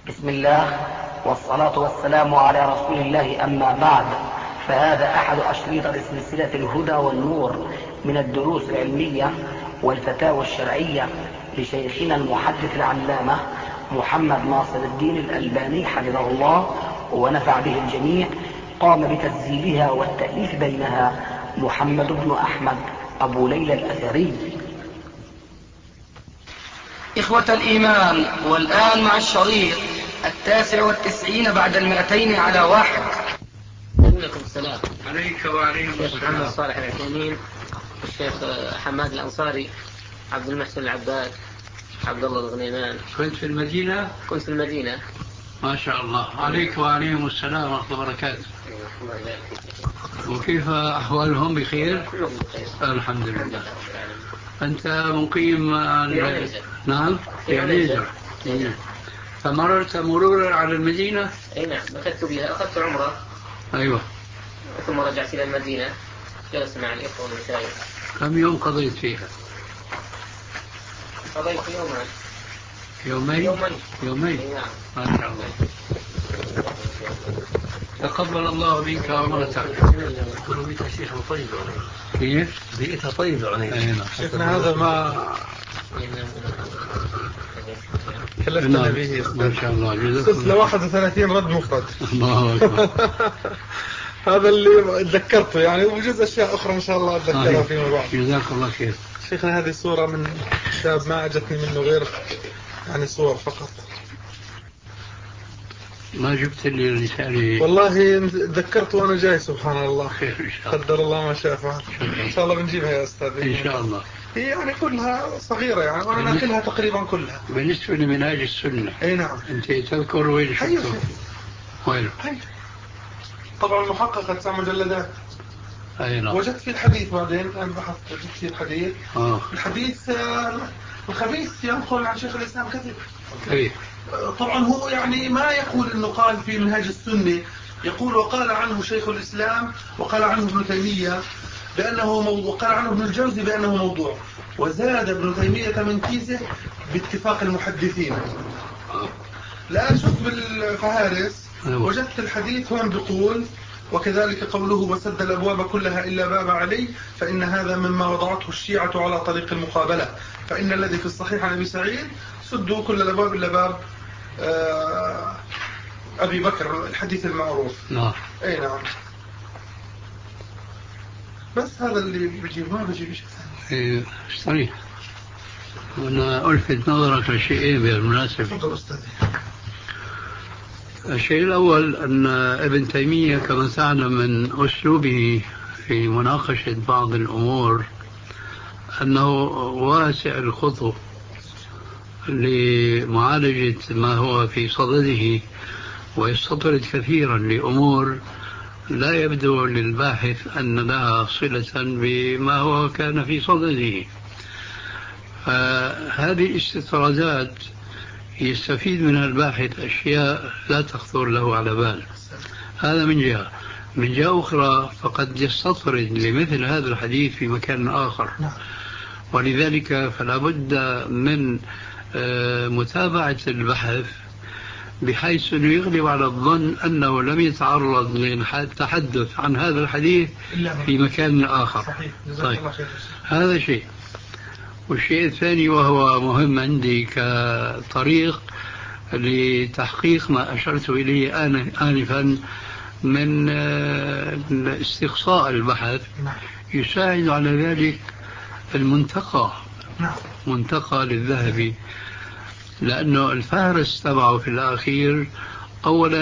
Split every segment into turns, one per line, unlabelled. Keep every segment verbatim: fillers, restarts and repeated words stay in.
بسم الله والصلاة والسلام على رسول الله، أما بعد، فهذا أحد أشريط سلسلة الهدى والنور من الدروس العلمية والفتاوى الشرعية لشيخنا المحدث العلامة محمد ناصر الدين الألباني حفظه الله ونفع به الجميع. قام بتسجيلها والتأليف بينها محمد بن أحمد أبو ليلى الأثري. إخوة الإيمان، والآن مع الشريط التاسع والتسعين بعد المئتين على واحد.
عليكم السلام.
عليك وعليكم السلام.
الشيخ محمد صالح العثيمين، الشيخ حماد الأنصاري، عبد المحسن العباد، عبد الله الغنيمان.
كنت في المدينة؟
كنت في المدينة.
ما شاء الله. عليك وعليهم السلام ورحمة الله وبركاته. وكيف أحوالهم؟ بخير؟
كلهم بخير
الحمد لله. أنت مقيم
في عنيزة؟
نعم في عنيزة. فمررت مرورا على المدينة؟
أي نعم، أخذت بها، أخذت عمرة.
أيوة.
ثم رجعت إلى المدينة، جلست مع الإخوة والمشايخ.
كم يوم قضيت فيها؟
قضيت يوما.
يومين؟
يومين.
يومين.
أي نعم.
ما شاء الله. تقبل الله منك عمرتك.
بيئتها شيخ طيب.
كيف؟
بيئتها طيب عنيزة.
شيخنا هذا ما كلفتنا به.
ما شاء الله.
سلسلة واحد وثلاثين رد مفرد.
الله أكبر.
هذا اللي تذكرته يعني، وجزء أشياء أخرى إن شاء الله أتذكرها فيما بعد.
جزاك الله خير.
شيخنا هذه صورة من شاب ما أجتني منه غير يعني صور فقط.
ما جبت لي رسالة؟
والله تذكرت وأنا جاي. سبحان الله.
خير إن شاء الله.
قدر الله ما شاء فعل. إن شاء الله بنجيبها يا أستاذ.
إن شاء الله.
هي يعني كلها صغيرة يعني، وأنا ناكلها تقريبا كلها.
بالنسبة لمنهاج السنة.
أي نعم.
أنت تذكر وين شفته؟ وين؟
طبعا المحققة تسع مجلدات.
أي نعم.
وجدت في الحديث بعدين أنا بحثت في الحديث.
آه.
الحديث الخبيث ينقل عن شيخ الإسلام كذب.
أي.
طبعا هو يعني ما يقول إنه قال في منهاج السنة، يقول وقال عنه شيخ الإسلام وقال عنه ابن تيمية بأنه موضوع، وقال عنه ابن الجوزي بأنه موضوع، وزاد ابن تيمية من كيسه باتفاق المحدثين. الآن شفت بالفهارس وجدت الحديث هون بيقول وكذلك قوله وسد الأبواب كلها إلا باب علي، فإن هذا مما وضعته الشيعة على طريق المقابلة، فإن الذي في الصحيح عن أبي سعيد سدوا كل الأبواب إلا باب آه أبي بكر، الحديث المعروف.
نعم.
أي نعم. بس هذا اللي بجيب، ما بجيب شيء
ثاني. صحيح. وأنا ألفت نظرك لشيئين بالمناسبة.
تفضل أستاذي.
الشيء الأول أن ابن تيمية كما تعلم من أسلوبه في مناقشة بعض الأمور أنه واسع الخطو لمعالجة ما هو في صدده، ويستطرد كثيرا لأمور لا يبدو للباحث أن لها صلة بما هو كان في صدده. فهذه الاستطرادات يستفيد منها الباحث أشياء لا تخطر له على بال. هذا من جهة. من جهة أخرى فقد يستطرد لمثل هذا الحديث في مكان آخر، ولذلك فلا بد من متابعة البحث بحيث أنه يغلب على الظن أنه لم يتعرض للتحدث عن هذا الحديث في مكان آخر. طيب. هذا شيء. والشيء الثاني وهو مهم عندي كطريق لتحقيق ما أشرت إليه آنفا من استقصاء البحث، يساعد على ذلك المنتقى. منتقى للذهبي، لأنه الفهرس تبعه في الأخير أولا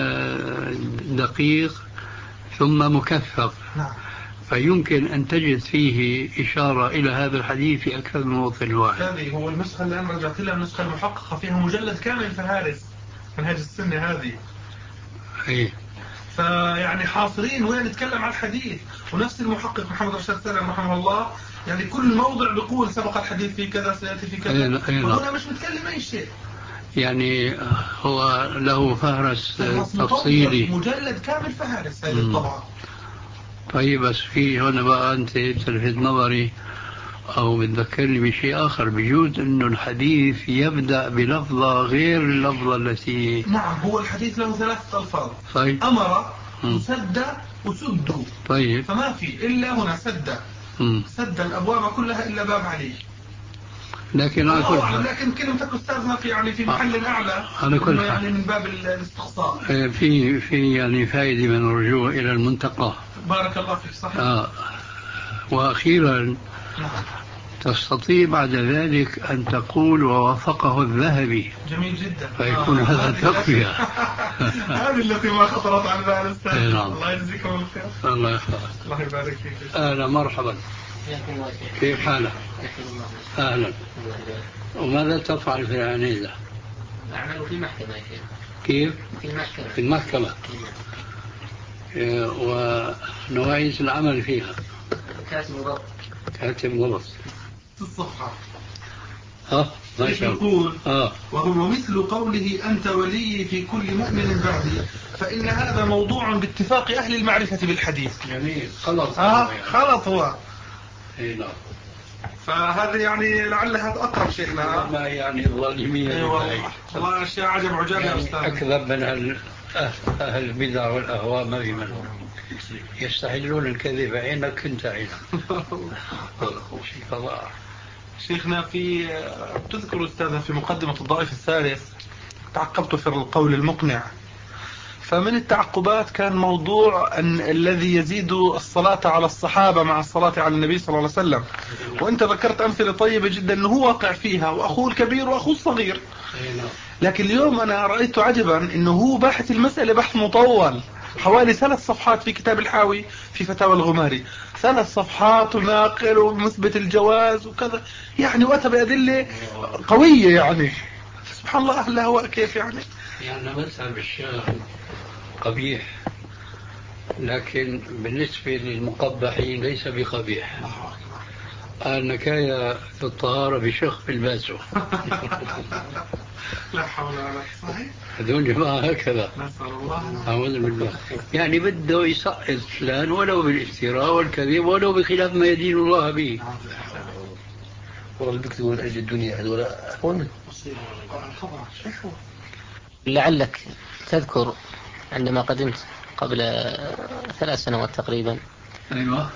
دقيق ثم مكثف، فيمكن أن تجد فيه إشارة إلى هذا الحديث في أكثر من موطن واحد.
هذه هو النسخة اللي أنا رجعت لها، النسخة المحققة فيها مجلد كامل فهارس منهاج السنة هذه.
أي.
فيعني حاصرين وين نتكلم عن الحديث، ونفس المحقق محمد رشاد سالم رحمه الله يعني كل موضع بيقول سبق الحديث في كذا سيأتي في كذا، وهنا مش متكلم أي شيء.
يعني هو له فهرس تفصيلي،
مجلد كامل فهارس هذه الطبعة.
طيب بس في هنا بقى أنت تلفت نظري أو بتذكرني بشيء آخر، بجوز أنه الحديث يبدأ بلفظة غير اللفظة التي.
نعم، هو الحديث له ثلاثة ألفاظ.
طيب.
أمر وسد وسد.
طيب.
فما في إلا هنا سد.
مم.
سد الأبواب كلها إلا باب علي.
لكن على كل حال،
لكن كلمتك أستاذنا في يعني في محل أعلى،
على كل حال
يعني من باب الاستقصاء.
في في يعني فائدة من الرجوع إلى المنتقى.
بارك الله فيك. صحيح.
آه. وأخيرا
نعم.
تستطيع بعد ذلك أن تقول ووافقه الذهبي.
جميل جدا.
فيكون آه. هذا تقوية.
هذه التي ما خطرت على بال الأستاذ.
نعم.
الله يجزيكم الخير.
الله يحفظك.
الله يبارك فيك.
أهلا مرحبا. كيف حالك؟ أهلا. وماذا تفعل في العنيزة؟
أعمل في المحكمة.
كيف؟
في المحكمة.
في المحكمة. ونوعية العمل فيها؟
كاتب ضبط.
كاتب ضبط.
في الصفحة.
اه ما شاء الله.
يقول
اه
وهو مثل قوله أنت ولي في كل مؤمن بعدي، فإن هذا موضوع باتفاق أهل المعرفة بالحديث.
جميل. خلط.
آه خلط هو.
اي نعم.
فهذا يعني لعلها أقرب شيخنا.
ما يعني الظالمية.
ايوه والله أشياء عجب عجاب يا أستاذ.
أكذب من أهل أهل البدع والأهواء ما في منهم. يستحلون الكذب عينك كنت عينك. فضاء.
شيخنا في تذكر أستاذنا في مقدمة الضعيف الثالث تعقبت في القول المقنع، فمن التعقبات كان موضوع أن الذي يزيد الصلاة على الصحابة مع الصلاة على النبي صلى الله عليه وسلم، وأنت ذكرت أمثلة طيبة جدا أنه هو واقع فيها، وأخوه الكبير وأخوه الصغير. لكن اليوم أنا رأيت عجبا أنه هو باحث المسألة بحث مطول حوالي ثلاث صفحات في كتاب الحاوي في فتاوى الغماري، ثلاث صفحات وناقل ومثبت الجواز وكذا، يعني وأتى بأدلة قوية. يعني سبحان الله أهل الهواء كيف يعني.
يعني مذهب الشيخ قبيح، لكن بالنسبة للمقبحين ليس بقبيح. النكاية في الطهارة بشخ في الباسو.
لا حول ولا قوة. صحيح.
هذول جماعة هكذا.
نسأل الله.
أعوذ بالله. يعني بده يسقط فلان ولو بالافتراء والكذب ولو بخلاف ما يدين الله به.
والله بيكتبوا من أجل الدنيا هذول.
لعلك تذكر عندما قدمت قبل ثلاث سنوات تقريبا.
أيوة.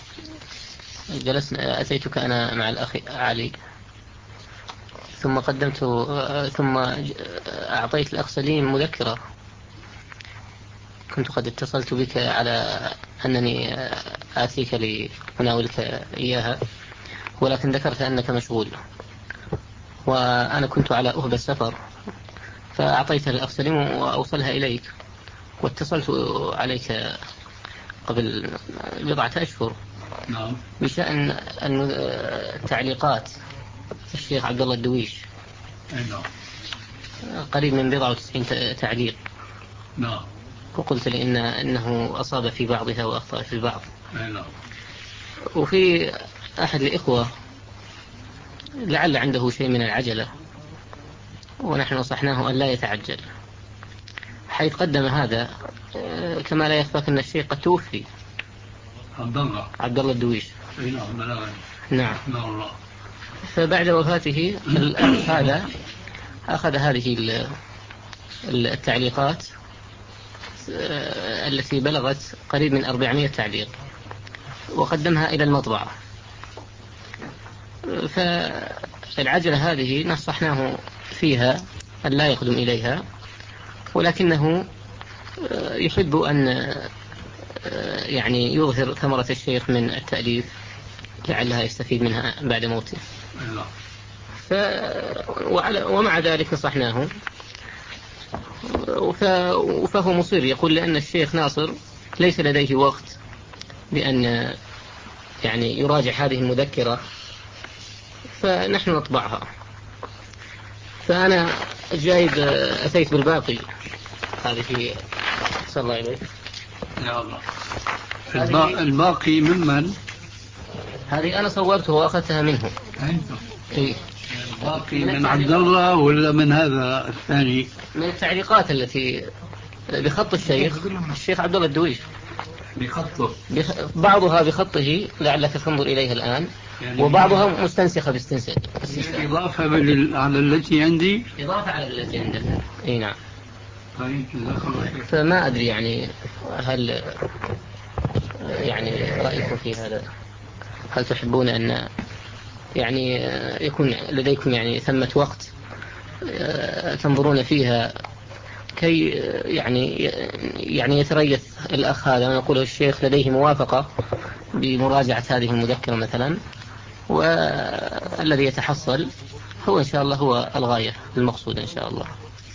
جلسنا أتيتك أنا مع الأخ علي، ثم قدمت ثم أعطيت الأخ سليم مذكرة. كنت قد اتصلت بك على أنني آتيك لأناولك إياها، ولكن ذكرت أنك مشغول، وأنا كنت على أهب السفر، فأعطيتها للأخ سليم وأوصلها إليك، واتصلت عليك قبل بضعة أشهر.
نعم.
بشأن التعليقات الشيخ عبد الله الدويش.
نعم.
قريب من بضعة وتسعين تعليق.
نعم.
وقلت لي إن إنه أصاب في بعضها وأخطأ في البعض.
نعم.
وفي أحد الإخوة لعل عنده شيء من العجلة، ونحن نصحناه أن لا يتعجل، حيث قدم هذا كما لا يخفاك أن الشيخ قد توفي.
عبد الله
عبد الله الدويش.
نعم.
نعم.
نعم.
فبعد وفاته الأخ هذا أخذ هذه التعليقات التي بلغت قريب من أربعمائة تعليق وقدمها إلى المطبعة. فالعجلة هذه نصحناه فيها أن لا يقدم إليها، ولكنه يحب أن يعني يظهر ثمرة الشيخ من التأليف لعلها يستفيد منها بعد موته. ف... وعلى... ومع ذلك نصحناه، ف... فهو مصر يقول لأن الشيخ ناصر ليس لديه وقت لأن يعني يراجع هذه المذكرة، فنحن نطبعها. فأنا جايب أتيت بالباقي هذه صلى الله عليه.
يا الله. الباقي ممن؟
هذه أنا صورته وأخذتها منه. إيه؟
الباقي من عبد الله ولا من هذا الثاني؟
من التعليقات التي بخط الشيخ الشيخ عبد الله الدويش.
بخطه؟
بخ... بعضها بخطه لعلك تنظر إليها الآن، يعني وبعضها مستنسخة باستنساخ
إضافة على التي عندي
إضافة على التي عندك. أي نعم. فما أدري يعني هل يعني رأيكم في هذا؟ هل تحبون أن يعني يكون لديكم يعني ثمة وقت تنظرون فيها كي يعني يعني يتريث الأخ هذا ونقول الشيخ لديه موافقة بمراجعة هذه المذكرة مثلا، والذي يتحصل هو إن شاء الله هو الغاية المقصودة إن شاء الله.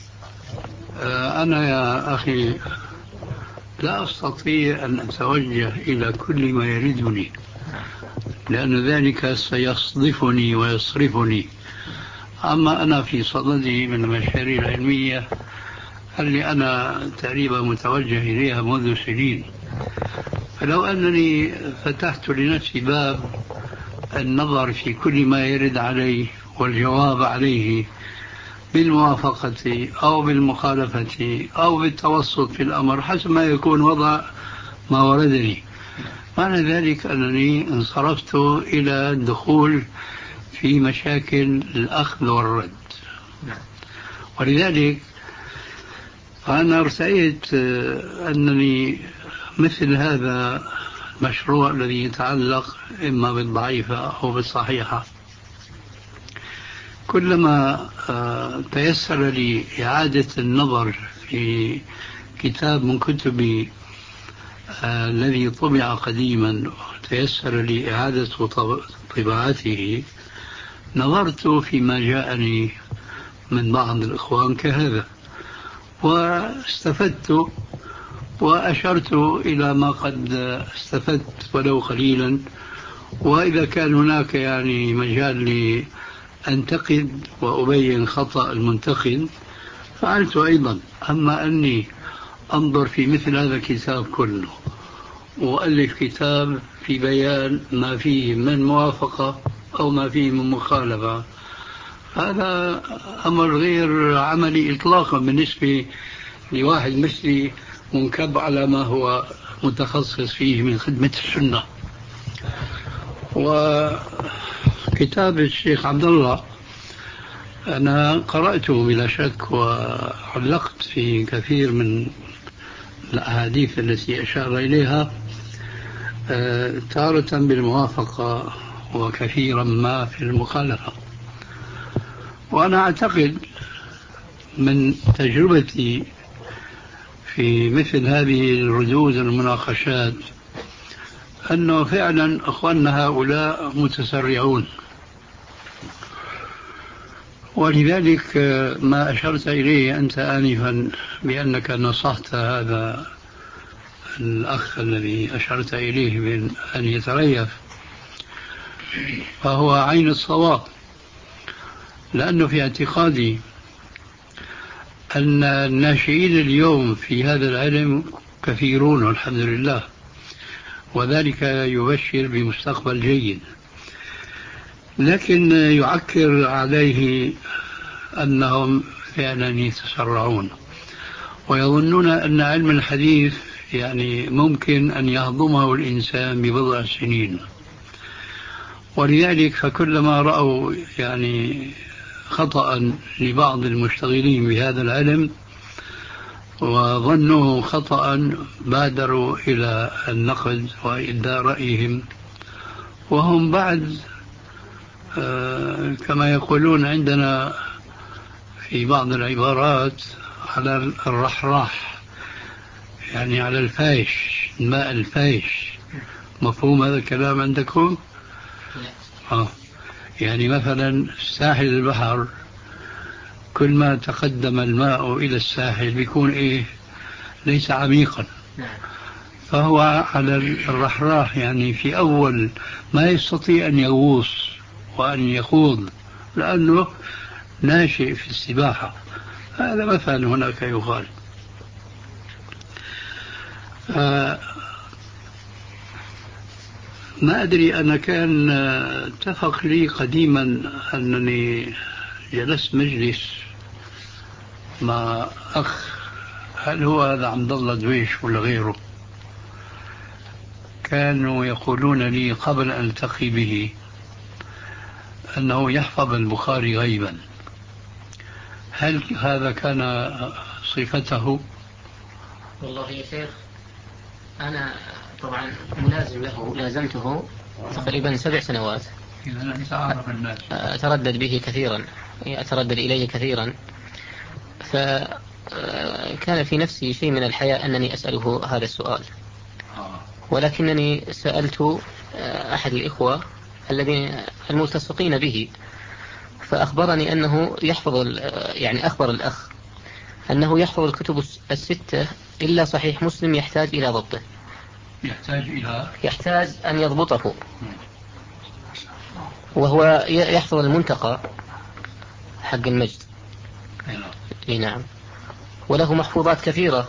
أنا يا أخي لا أستطيع أن أتوجه إلى كل ما يريدني، لأن ذلك سيصدفني ويصرفني. أما أنا في صددي من المشاريع العلمية اللي أنا تقريبا متوجه إليها منذ سنين، فلو أنني فتحت لنفسي باب النظر في كل ما يرد عليه والجواب عليه بالموافقة أو بالمخالفة أو بالتوسط في الأمر حسب ما يكون وضع ما وردني، معنى ذلك أنني انصرفت إلى الدخول في مشاكل الأخذ والرد. ولذلك فأنا ارتأيت أنني مثل هذا المشروع الذي يتعلق إما بالضعيفة أو بالصحيحة، كلما تيسر لي إعادة النظر في كتاب من كتبي الذي طبع قديما تيسر لي إعادة طباعته، نظرت فيما جاءني من بعض الإخوان كهذا واستفدت وأشرت إلى ما قد استفدت ولو قليلا، وإذا كان هناك يعني مجال لي أنتقد وأبين خطأ المنتقد فعلت أيضا. أما أني أنظر في مثل هذا الكتاب كله وألف كتاب في بيان ما فيه من موافقة أو ما فيه من مخالفة، هذا أمر غير عملي إطلاقا بالنسبة لواحد مثلي منكب على ما هو متخصص فيه من خدمة السنة. وكتاب الشيخ عبد الله أنا قرأته بلا شك وعلقت في كثير من الأحاديث التي أشار إليها تارة بالموافقة وكثيرا ما في المخالفة. وأنا أعتقد من تجربتي في مثل هذه الردود المناقشات أنه فعلا أخواننا هؤلاء متسرعون، ولذلك ما أشرت إليه أنت آنفا بأنك نصحت هذا الأخ الذي أشرت إليه من أن يتريث فهو عين الصواب، لأنه في اعتقادي أن الناشئين اليوم في هذا العلم كثيرون والحمد لله، وذلك يبشر بمستقبل جيد، لكن يعكر عليه أنهم فعلا يتسرعون ويظنون أن علم الحديث يعني ممكن أن يهضمه الإنسان ببضع سنين. ولذلك فكلما رأوا يعني خطأ لبعض المشتغلين بهذا العلم وظنوه خطأ بادروا إلى النقد وإبداء رأيهم، وهم بعد آه كما يقولون عندنا في بعض العبارات على الرحراح، يعني على الفايش، الماء الفايش. مفهوم هذا الكلام عندكم؟ آه. يعني مثلا ساحل البحر كل ما تقدم الماء إلى الساحل بيكون إيه؟ ليس عميقا، فهو على الرحراح، يعني في أول ما يستطيع أن يغوص وأن يخوض لأنه ناشئ في السباحة. هذا مثلا هناك يقال. آه ما أدري، أنا كان اتفق لي قديما أنني جلست مجلس مع أخ، هل هو هذا عبد الله دويش ولا غيره، كانوا يقولون لي قبل أن ألتقي به أنه يحفظ البخاري غيبا، هل هذا كان صفته؟
والله يا شيخ أنا طبعا ملازم له، لازمته تقريبا سبع سنوات.
إذا أنت أعرف الناس.
أتردد به كثيرا، أتردد إليه كثيرا، فكان في نفسي شيء من الحياء أنني أسأله هذا السؤال، ولكنني سألت أحد الإخوة الذين الملتصقين به، فأخبرني أنه يحفظ، يعني أخبر الأخ أنه يحفظ الكتب الستة إلا صحيح مسلم يحتاج إلى ضبطه،
يحتاج إلى
يحتاج أن يضبطه، وهو يحفظ المنتقى حق المجد. اي نعم، وله محفوظات كثيرة.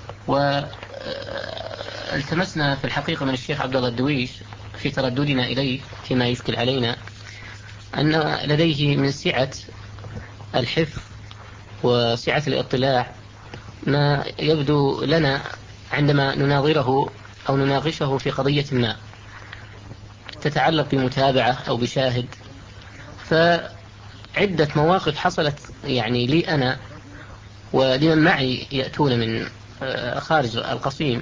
والتمسنا في الحقيقة من الشيخ عبد الله الدويش في ترددنا إليه فيما يشكل علينا أن لديه من سعة الحفظ وسعة الاطلاع ما يبدو لنا عندما نناظره أو نناقشه في قضية ما تتعلق بمتابعة أو بشاهد. فعدة مواقف حصلت يعني لي أنا ولمن معي يأتون من خارج القصيم،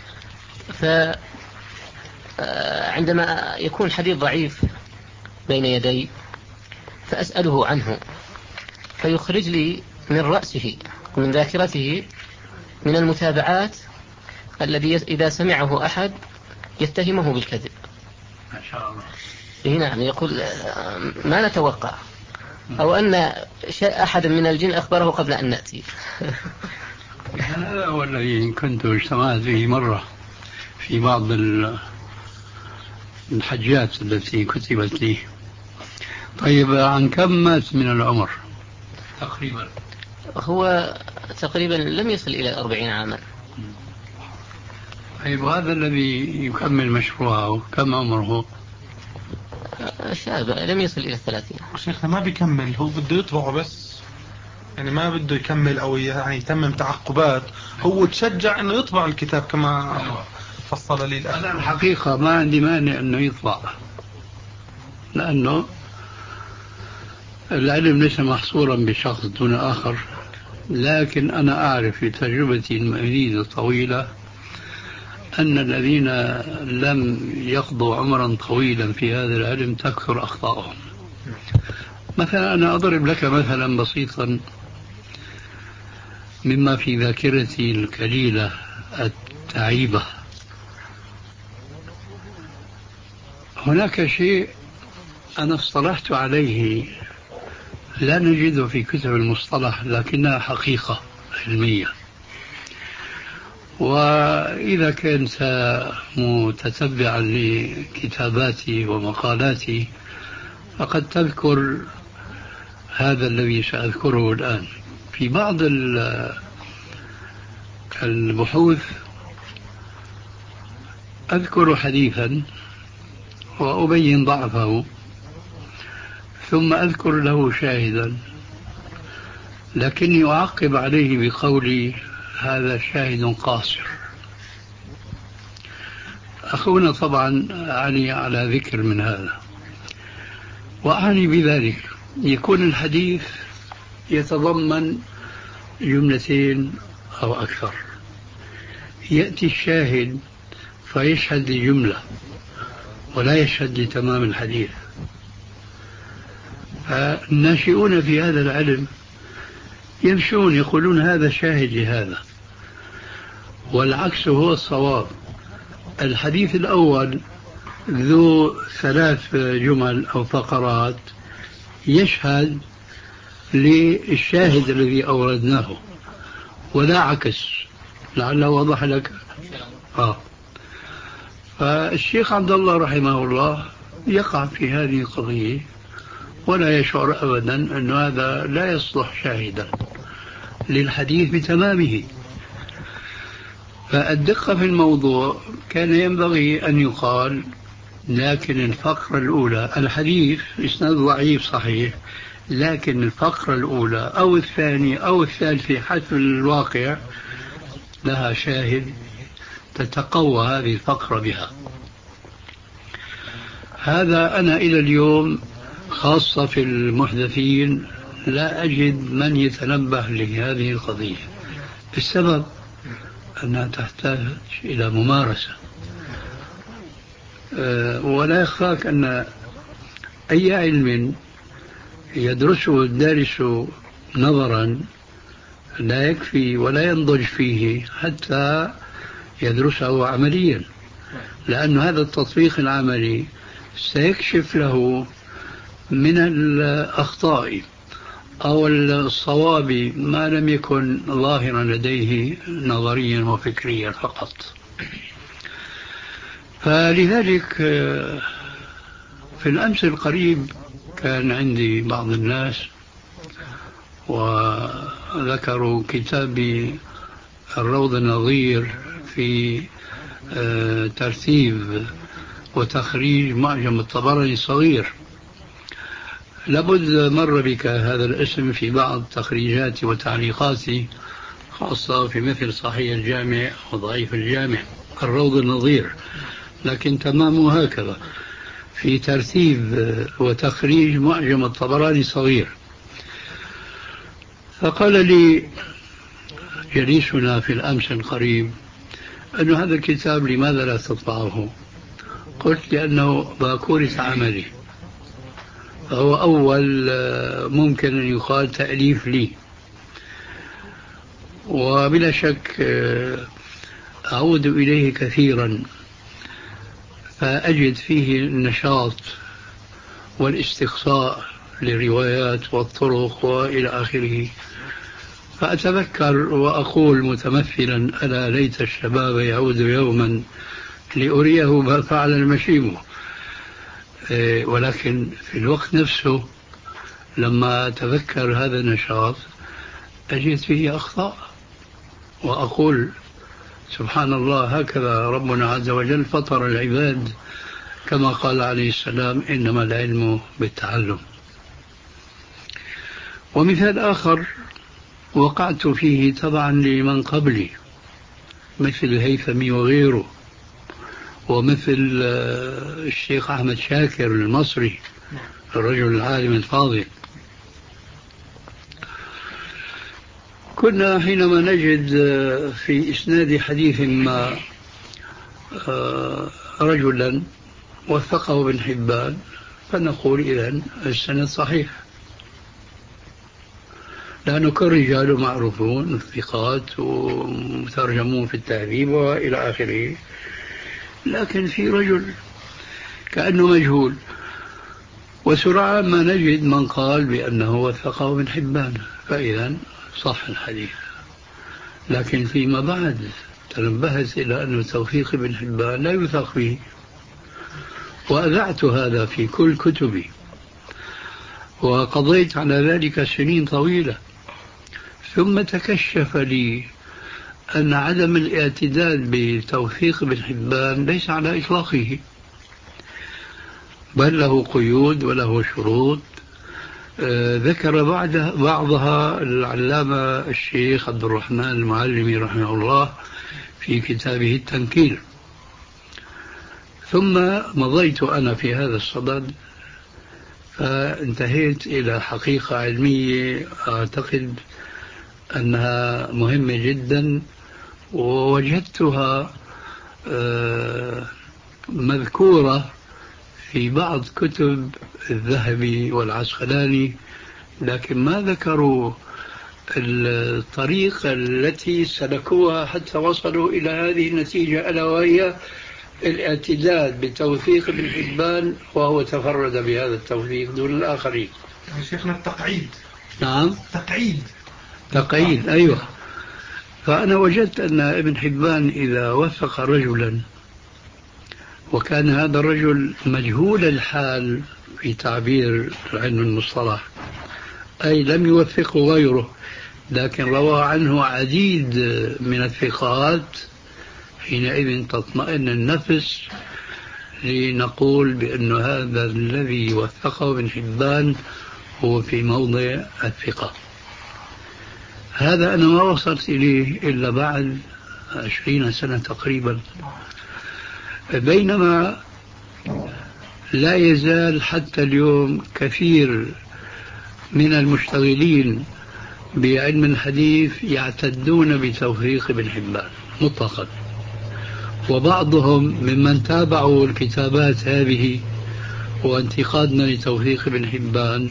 فعندما يكون حديث ضعيف بين يدي فأسأله عنه فيخرج لي من رأسه ومن ذاكرته من المتابعات الذي إذا سمعه أحد يتهمه بالكذب.
ما شاء الله.
نعم، يقول ما نتوقع، أو أن أحد من الجن أخبره قبل أن نأتي.
هذا هو الذي كنت اجتمعت به مرة في بعض الحجات التي كتبت لي. طيب، عن كم مات من العمر تقريبا؟
هو تقريبا لم يصل إلى أربعين عاما.
طيب، هذا الذي يكمل مشروعه كم عمره؟
شاب، لم يصل إلى الثلاثين.
شيخنا ما بيكمل، هو بده يطبعه بس، يعني ما بده يكمل أو يعني يتمم تعقبات، هو تشجع أنه يطبع الكتاب كما فصل لي الأخ.
أنا الحقيقة ما عندي مانع أنه يطبع، لأنه العلم ليس محصورا بشخص دون آخر، لكن أنا أعرف في تجربتي المديدة الطويلة أن الذين لم يقضوا عمرا طويلا في هذا العلم تكثر أخطاءهم. مثلا أنا أضرب لك مثلا بسيطا مما في ذاكرتي القليلة التعيبة. هناك شيء أنا اصطلحت عليه لا نجده في كتب المصطلح، لكنها حقيقة علمية، وإذا كنت متتبعا لكتاباتي ومقالاتي فقد تذكر هذا الذي سأذكره الآن. في بعض البحوث أذكر حديثا وأبين ضعفه، ثم أذكر له شاهدا، لكني أعقب عليه بقولي هذا شاهد قاصر. أخونا طبعا أعني على ذكر من هذا، وأعني بذلك يكون الحديث يتضمن جملتين أو أكثر، يأتي الشاهد فيشهد لجملة ولا يشهد لتمام الحديث. فالناشئون في هذا العلم يمشون يقولون هذا شاهد لهذا، والعكس هو الصواب. الحديث الأول ذو ثلاث جمل أو فقرات يشهد للشاهد الذي أوردناه، ولا عكس. لعله وضح لك. آه. فالشيخ عبد الله رحمه الله يقع في هذه القضية ولا يشعر أبدا أن هذا لا يصلح شاهدا للحديث بتمامه. فالدقة في الموضوع كان ينبغي أن يقال لكن الفقرة الأولى الحديث إسناد ضعيف صحيح، لكن الفقرة الأولى أو الثانية أو الثالثة حسب الواقع لها شاهد تتقوى هذه الفقرة بها. هذا أنا إلى اليوم خاصة في المحدثين لا أجد من يتنبه لهذه القضية. السبب أنها تحتاج إلى ممارسة، ولا يخفاك أن أي علم يدرسه الدارس نظرا لا يكفي ولا ينضج فيه حتى يدرسه عمليا، لأن هذا التطبيق العملي سيكشف له من الأخطاء أو الصواب ما لم يكن ظاهرا لديه نظريا وفكريا فقط. فلذلك في الأمس القريب كان عندي بعض الناس وذكروا كتابي الروض النظير في ترتيب وتخريج معجم الطبراني الصغير. لابد مر بك هذا الاسم في بعض تخريجاتي وتعليقاتي، خاصة في مثل صحيح الجامع وضعيف الجامع، الروض النظير، لكن تمامه هكذا في ترتيب وتخريج معجم الطبراني الصغير. فقال لي جليسنا في الأمس القريب أن هذا الكتاب لماذا لا تطبعه؟ قلت لأنه باكورة عملي، فهو أول ممكن أن يقال تأليف لي، وبلا شك أعود إليه كثيرا فأجد فيه النشاط والاستقصاء للروايات والطرق وإلى آخره. فأتذكر وأقول متمثلا: ألا ليت الشباب يعود يوما لأريه ما فعل المشيب. ولكن في الوقت نفسه لما أتذكر هذا النشاط أجد فيه أخطاء، وأقول سبحان الله، هكذا ربنا عز وجل فطر العباد، كما قال عليه السلام: إنما العلم بالتعلم. ومثال آخر وقعت فيه طبعا لمن قبلي مثل الهيثمي وغيره، ومثل الشيخ أحمد شاكر المصري الرجل العالم الفاضل. كنا حينما نجد في إسناد حديث ما رجلا وثقه ابن حبان فنقول إذن السند صحيح، لأنه كالرجال معروفون ثقات ومترجمون في التهذيب وإلى آخره. لكن في رجل كأنه مجهول، وسرعان ما نجد من قال بأنه وثقه ابن حبان، فإذا صح الحديث. لكن فيما بعد تنبهت إلى أن توثيق ابن حبان لا يوثق به، وأذعت هذا في كل كتبي، وقضيت على ذلك سنين طويلة. ثم تكشف لي أن عدم الاعتداد بتوثيق ابن حبان ليس على إطلاقه، بل له قيود وله شروط. آه ذكر بعد بعضها العلامة الشيخ عبد الرحمن المعلمي رحمه الله في كتابه التنكيل. ثم مضيت أنا في هذا الصدد، فانتهيت إلى حقيقة علمية أعتقد أنها مهمة جدا، ووجدتها مذكورة في بعض كتب الذهبي والعسقلاني، لكن ما ذكروا الطريقة التي سلكوها حتى وصلوا إلى هذه النتيجة، ألا وهي الاعتداد بتوثيق ابن حبان، وهو تفرد بهذا التوثيق دون الآخرين.
شيخنا التقعيد.
نعم،
تقعيد
تقعيد، أيوة. فأنا وجدت أن ابن حبان إذا وثق رجلا وكان هذا الرجل مجهول الحال في تعبير علم المصطلح، أي لم يوثقه غيره، لكن روى عنه عديد من الثقات، حينئذ تطمئن النفس لنقول بأن هذا الذي وثقه ابن حبان هو في موضع الثقة. هذا أنا ما وصلت إليه إلا بعد عشرين سنة تقريبا، بينما لا يزال حتى اليوم كثير من المشتغلين بعلم الحديث يعتدون بتوثيق ابن حبان مطلقا، وبعضهم ممن تابعوا الكتابات هذه وانتقادنا لتوثيق ابن حبان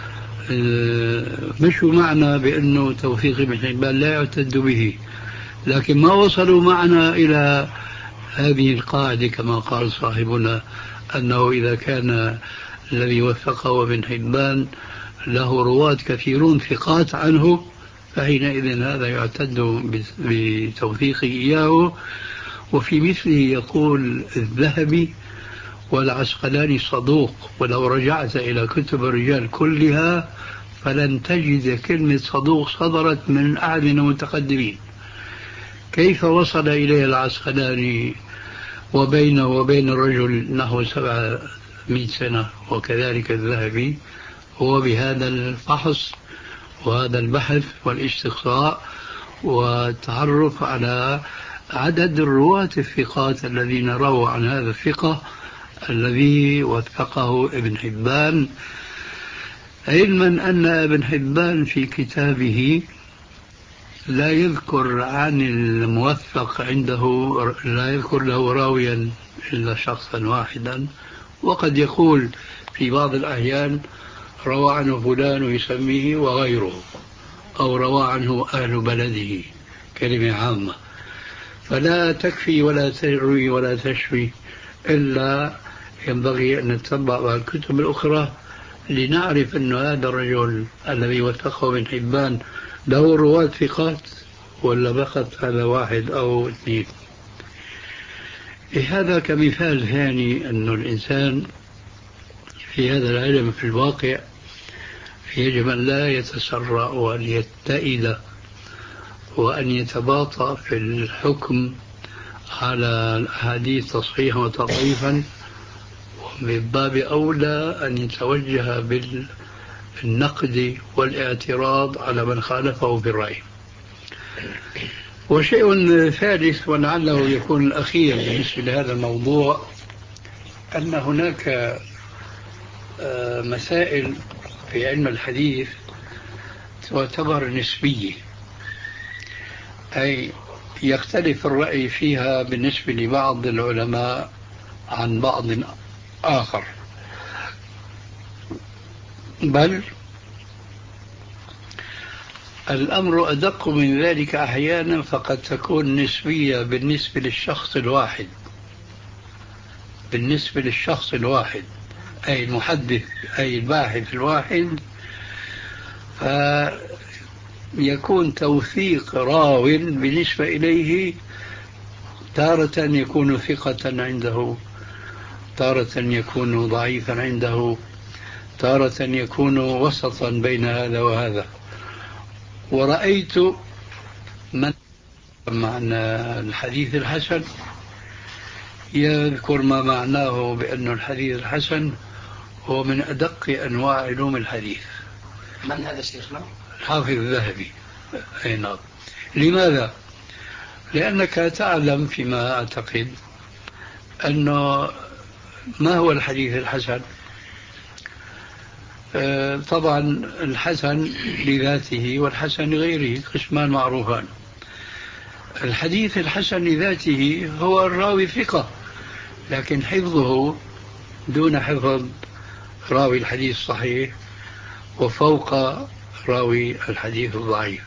مشوا معنا بأنه توثيق ابن حبان لا يعتد به، لكن ما وصلوا معنا إلى هذه القاعدة كما قال صاحبنا، أنه إذا كان الذي وثقه ابن حبان له رواة كثيرون ثقات عنه فحينئذ هذا يعتد بتوثيقه إياه. وفي مثله يقول الذهبي: والعسقلاني صدوق، ولو رجعت إلى كتب الرجال كلها فلن تجد كلمة صدوق صدرت من أحد من المتقدمين. كيف وصل إليه العسقلاني وبينه وبين الرجل نحو سبعمائة سنة، وكذلك الذهبي؟ هو بهذا الفحص وهذا البحث والاستقصاء والتعرف على عدد الرواة الثقات الذين رووا عن هذا الثقة الذي وثقه ابن حبان، علما أن ابن حبان في كتابه لا يذكر عن الموثق عنده، لا يذكر له راويا إلا شخصا واحدا، وقد يقول في بعض الأحيان روى عنه فلان ويسميه وغيره، أو روى عنه أهل بلده، كلمة عامة. فلا تكفي ولا تروي ولا تشفي، إلا ينبغي أن نتبع الكتب الأخرى لنعرف أن هذا الرجل الذي وثقه ابن حبان له رواة ثقات ولا فقط هذا واحد أو اثنين. هذا كمثال ثاني أن الإنسان في هذا العلم في الواقع يجب أن لا يتسرع وأن يتئد وأن يتباطأ في الحكم على الأحاديث تصحيحا وتضعيفا، ومن باب أولى أن يتوجه بالنقد والاعتراض على من خالفه في الرأي. وشيء ثالث ولعله يكون الأخير بالنسبة لهذا الموضوع، أن هناك مسائل في علم الحديث تعتبر نسبية، أي يختلف الرأي فيها بالنسبة لبعض العلماء عن بعض آخر، بل الأمر أدق من ذلك أحيانا، فقد تكون نسبية بالنسبة للشخص الواحد بالنسبة للشخص الواحد أي المحدث أي الباحث الواحد، فيكون توثيق راو بالنسبة إليه تارة يكون ثقة عنده، تارة يكون ضعيفا عنده، تارة يكون وسطا بين هذا وهذا. ورأيت من معنى الحديث الحسن يذكر ما معناه بأن الحديث الحسن هو من أدق أنواع علوم الحديث.
من هذا شيخنا؟
الحافظ الذهبي. أي نعم. لماذا؟ لأنك تعلم فيما أعتقد أنه ما هو الحديث الحسن؟ أه طبعا الحسن لذاته والحسن لغيره قسمان معروفان. الحديث الحسن لذاته هو الراوي ثقة، لكن حفظه دون حفظ راوي الحديث الصحيح وفوق راوي الحديث الضعيف.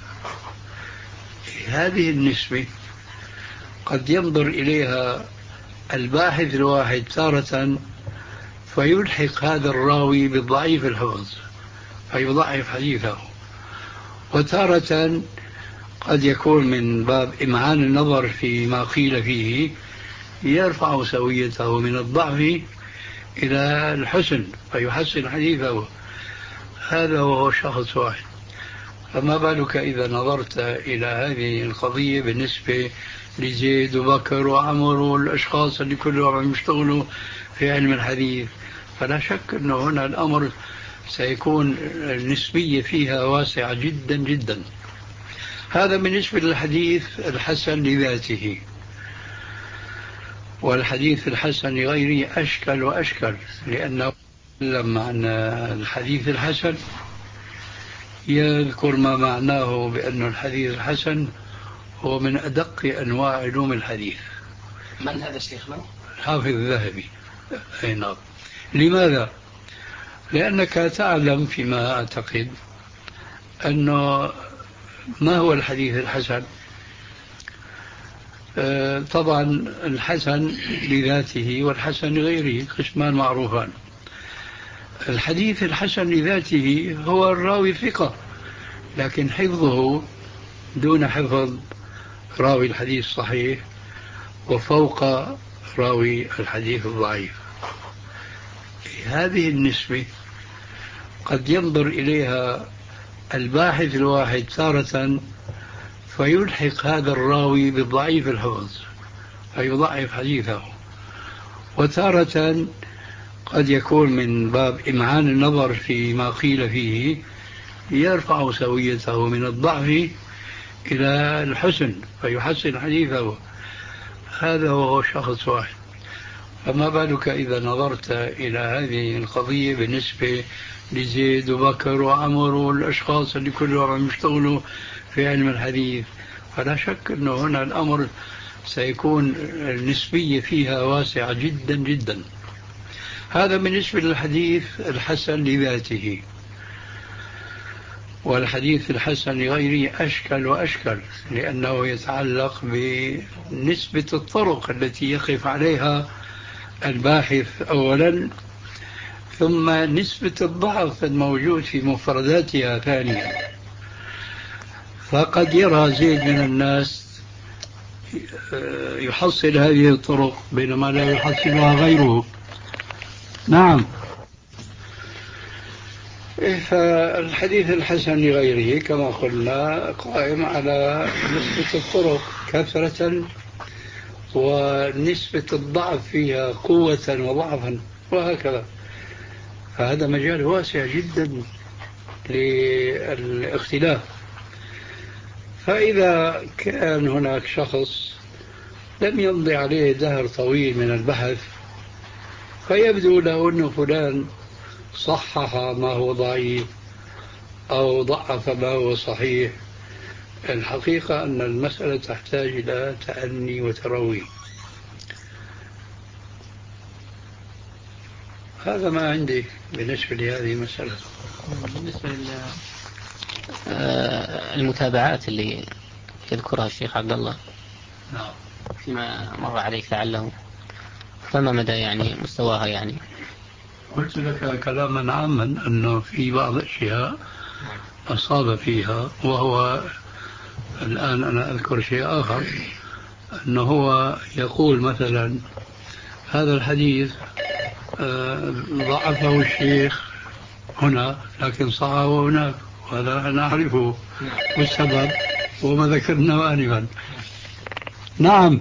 هذه النسبة قد ينظر إليها الباحث الواحد تارة فيلحق هذا الراوي بالضعيف الحفظ فيضعف حديثه، وتارة قد يكون من باب إمعان النظر فيما قيل فيه يرفع سويته من الضعف إلى الحسن فيحسن حديثه. هذا هو شخص واحد. فما بالك إذا نظرت إلى هذه القضية بالنسبة لزيد وبكر وعمر والأشخاص اللي كلهم يشتغلوا في علم الحديث، فلا شك أنه هنا الأمر سيكون النسبية فيها واسعة جدا جدا. هذا بالنسبة للحديث الحسن لذاته. والحديث الحسن غيره أشكل وأشكل، لأنه لما عن الحديث الحسن يذكر ما معناه بأن الحديث الحسن هو من أدق أنواع علوم الحديث.
من هذا شيخنا؟
الحافظ الذهبي. أي نعم. لماذا؟ لأنك تعلم فيما أعتقد أنه ما هو الحديث الحسن. أه طبعا الحسن لذاته والحسن لغيره قسمان معروفان. الحديث الحسن لذاته هو الراوي ثقة، لكن حفظه دون حفظ راوي الحديث الصحيح وفوق راوي الحديث الضعيف. هذه النسبة قد ينظر إليها الباحث الواحد تارة فيلحق هذا الراوي بالضعيف الحفظ فيضعف حديثه، وتارة قد يكون من باب إمعان النظر فيما قيل فيه يرفع سويته من الضعف إلى الحسن فيحسن حديثه. هذا هو شخص واحد. فما بالك إذا نظرت إلى هذه القضية بالنسبة لزيد وبكر وعمر والأشخاص اللي كلهم عم يشتغلوا في علم الحديث، فلا شك أنه هنا الأمر سيكون النسبية فيها واسعة جدا جدا. هذا بالنسبة للحديث الحسن لذاته. والحديث الحسن لغيره أشكل وأشكل، لأنه يتعلق بنسبة الطرق التي يقف عليها الباحث أولا، ثم نسبة الضعف الموجود في مفرداتها ثانيا. فقد يرى زيد من الناس يحصل هذه الطرق بينما لا يحصلها غيره. نعم. فالحديث الحسن لغيره كما قلنا قائم على نسبة الطرق كثرة ونسبة الضعف فيها قوة وضعفا وهكذا. فهذا مجال واسع جدا للاختلاف. فإذا كان هناك شخص لم يمضي عليه دهر طويل من البحث فيبدو له أن فلان صحح ما هو ضعيف أو ضعف ما هو صحيح، الحقيقة أن المسألة تحتاج إلى تأني وتروي. هذا ما عندي بالنسبة لهذه المسألة.
بالنسبة للمتابعات اللي يذكرها الشيخ عبد الله
نعم
فيما مر عليك لعله، فما مدى يعني مستواها؟ يعني
قلت لك كلاما عاما أنه في بعض الأشياء أصاب فيها، وهو الآن أنا أذكر شيء آخر، أنه هو يقول مثلا هذا الحديث ضعفه الشيخ هنا لكن صححه هناك، وهذا نعرفه والسبب وما ذكرناه آنفا. نعم.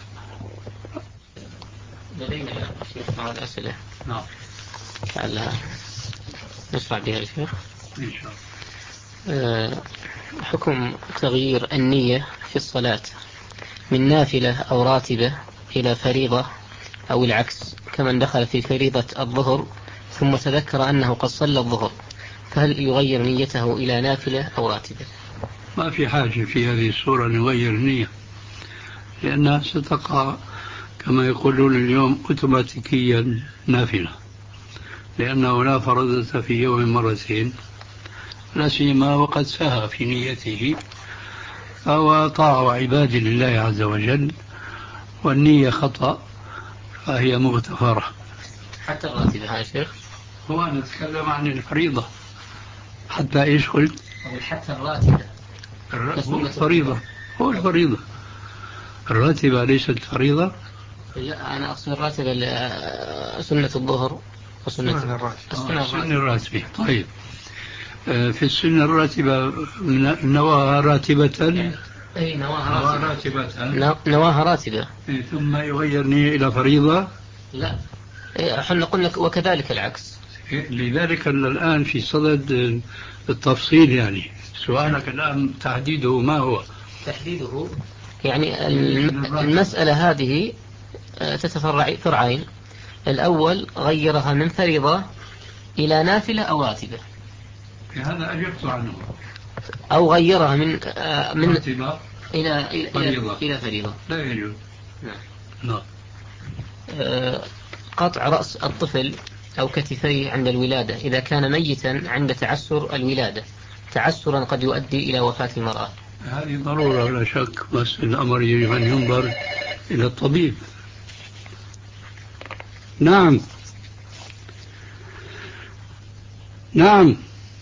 لدينا شيخ بعض الأسئلة
نعم
لعلها نشرع بها يا شيخ.
إن شاء الله.
حكم تغيير النية في الصلاة من نافلة أو راتبة إلى فريضة أو العكس، كمن دخل في فريضة الظهر ثم تذكر أنه قد صلى الظهر، فهل يغير نيته إلى نافلة أو راتبة؟
ما في حاجة في هذه الصورة نغير النية، لأنها ستقع كما يقولون اليوم أوتوماتيكيا نافلة، لأنه لا فرضة في يوم مرتين، لا سيما وقد سهى في نيته أو طاع عباد لله عز وجل، والنية خطأ فهي مغتفرة.
حتى الراتبة يا شيخ؟
هو نتكلم عن الفريضة. حتى إيش قلت؟
حتى الراتبة
هو الفريضة، هو الفريضة. الراتبة ليست فريضة.
لا أنا أقصد الراتبة سنة الظهر وسنة
الراتبة. السنة الراتبة. طيب في السنة الراتبة نواها راتبة.
أي نواها
راتبة.
نواها راتبة.
ثم يغير نية إلى فريضة.
لا احنا قلنا وكذلك العكس.
لذلك الآن في صدد التفصيل، يعني سؤالك الآن تحديده ما هو؟
تحديده يعني المسألة هذه تتفرع فرعين. الأول غيرها من فريضة إلى نافلة أو راتبة.
هذا أجبت عنه.
أو غيرها من من
راتبة
إلى إلى
فريضة.
إلى فريضة.
لا يجوز.
نعم.
لا.
قطع رأس الطفل أو كتفيه عند الولادة إذا كان ميتا عند تعسر الولادة، تعسرا قد يؤدي إلى وفاة المرأة.
هذه ضرورة لا شك، بس الأمر يجب أن ينظر إلى الطبيب. نعم نعم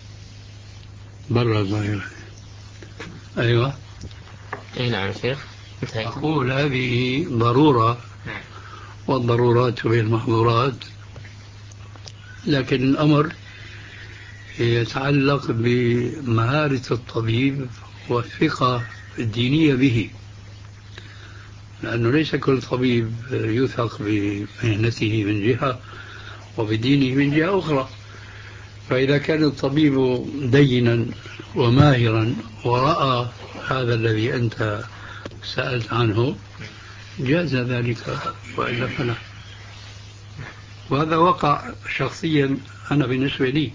برا ظاهرة. أيوة.
أي نعم شيخ.
أقول هذه ضرورة، والضرورات هي المحظورات، لكن الأمر يتعلق بمهارة الطبيب والثقة الدينية به، لأنه ليس كل طبيب يثق بمهنته من جهة وبدينه من جهة أخرى. فإذا كان الطبيب دينا وماهرا ورأى هذا الذي أنت سألت عنه جاز ذلك، وإلا فلا. وهذا وقع شخصيا أنا بالنسبة لي.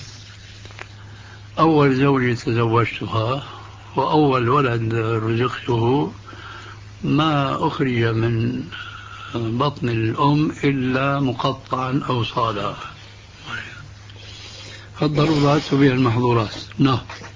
أول زوجة تزوجتها وأول ولد رزقته ما أخرج من بطن الأم إلا مقطعا أو صالا. فالضرورات بها المحظورات. نعم.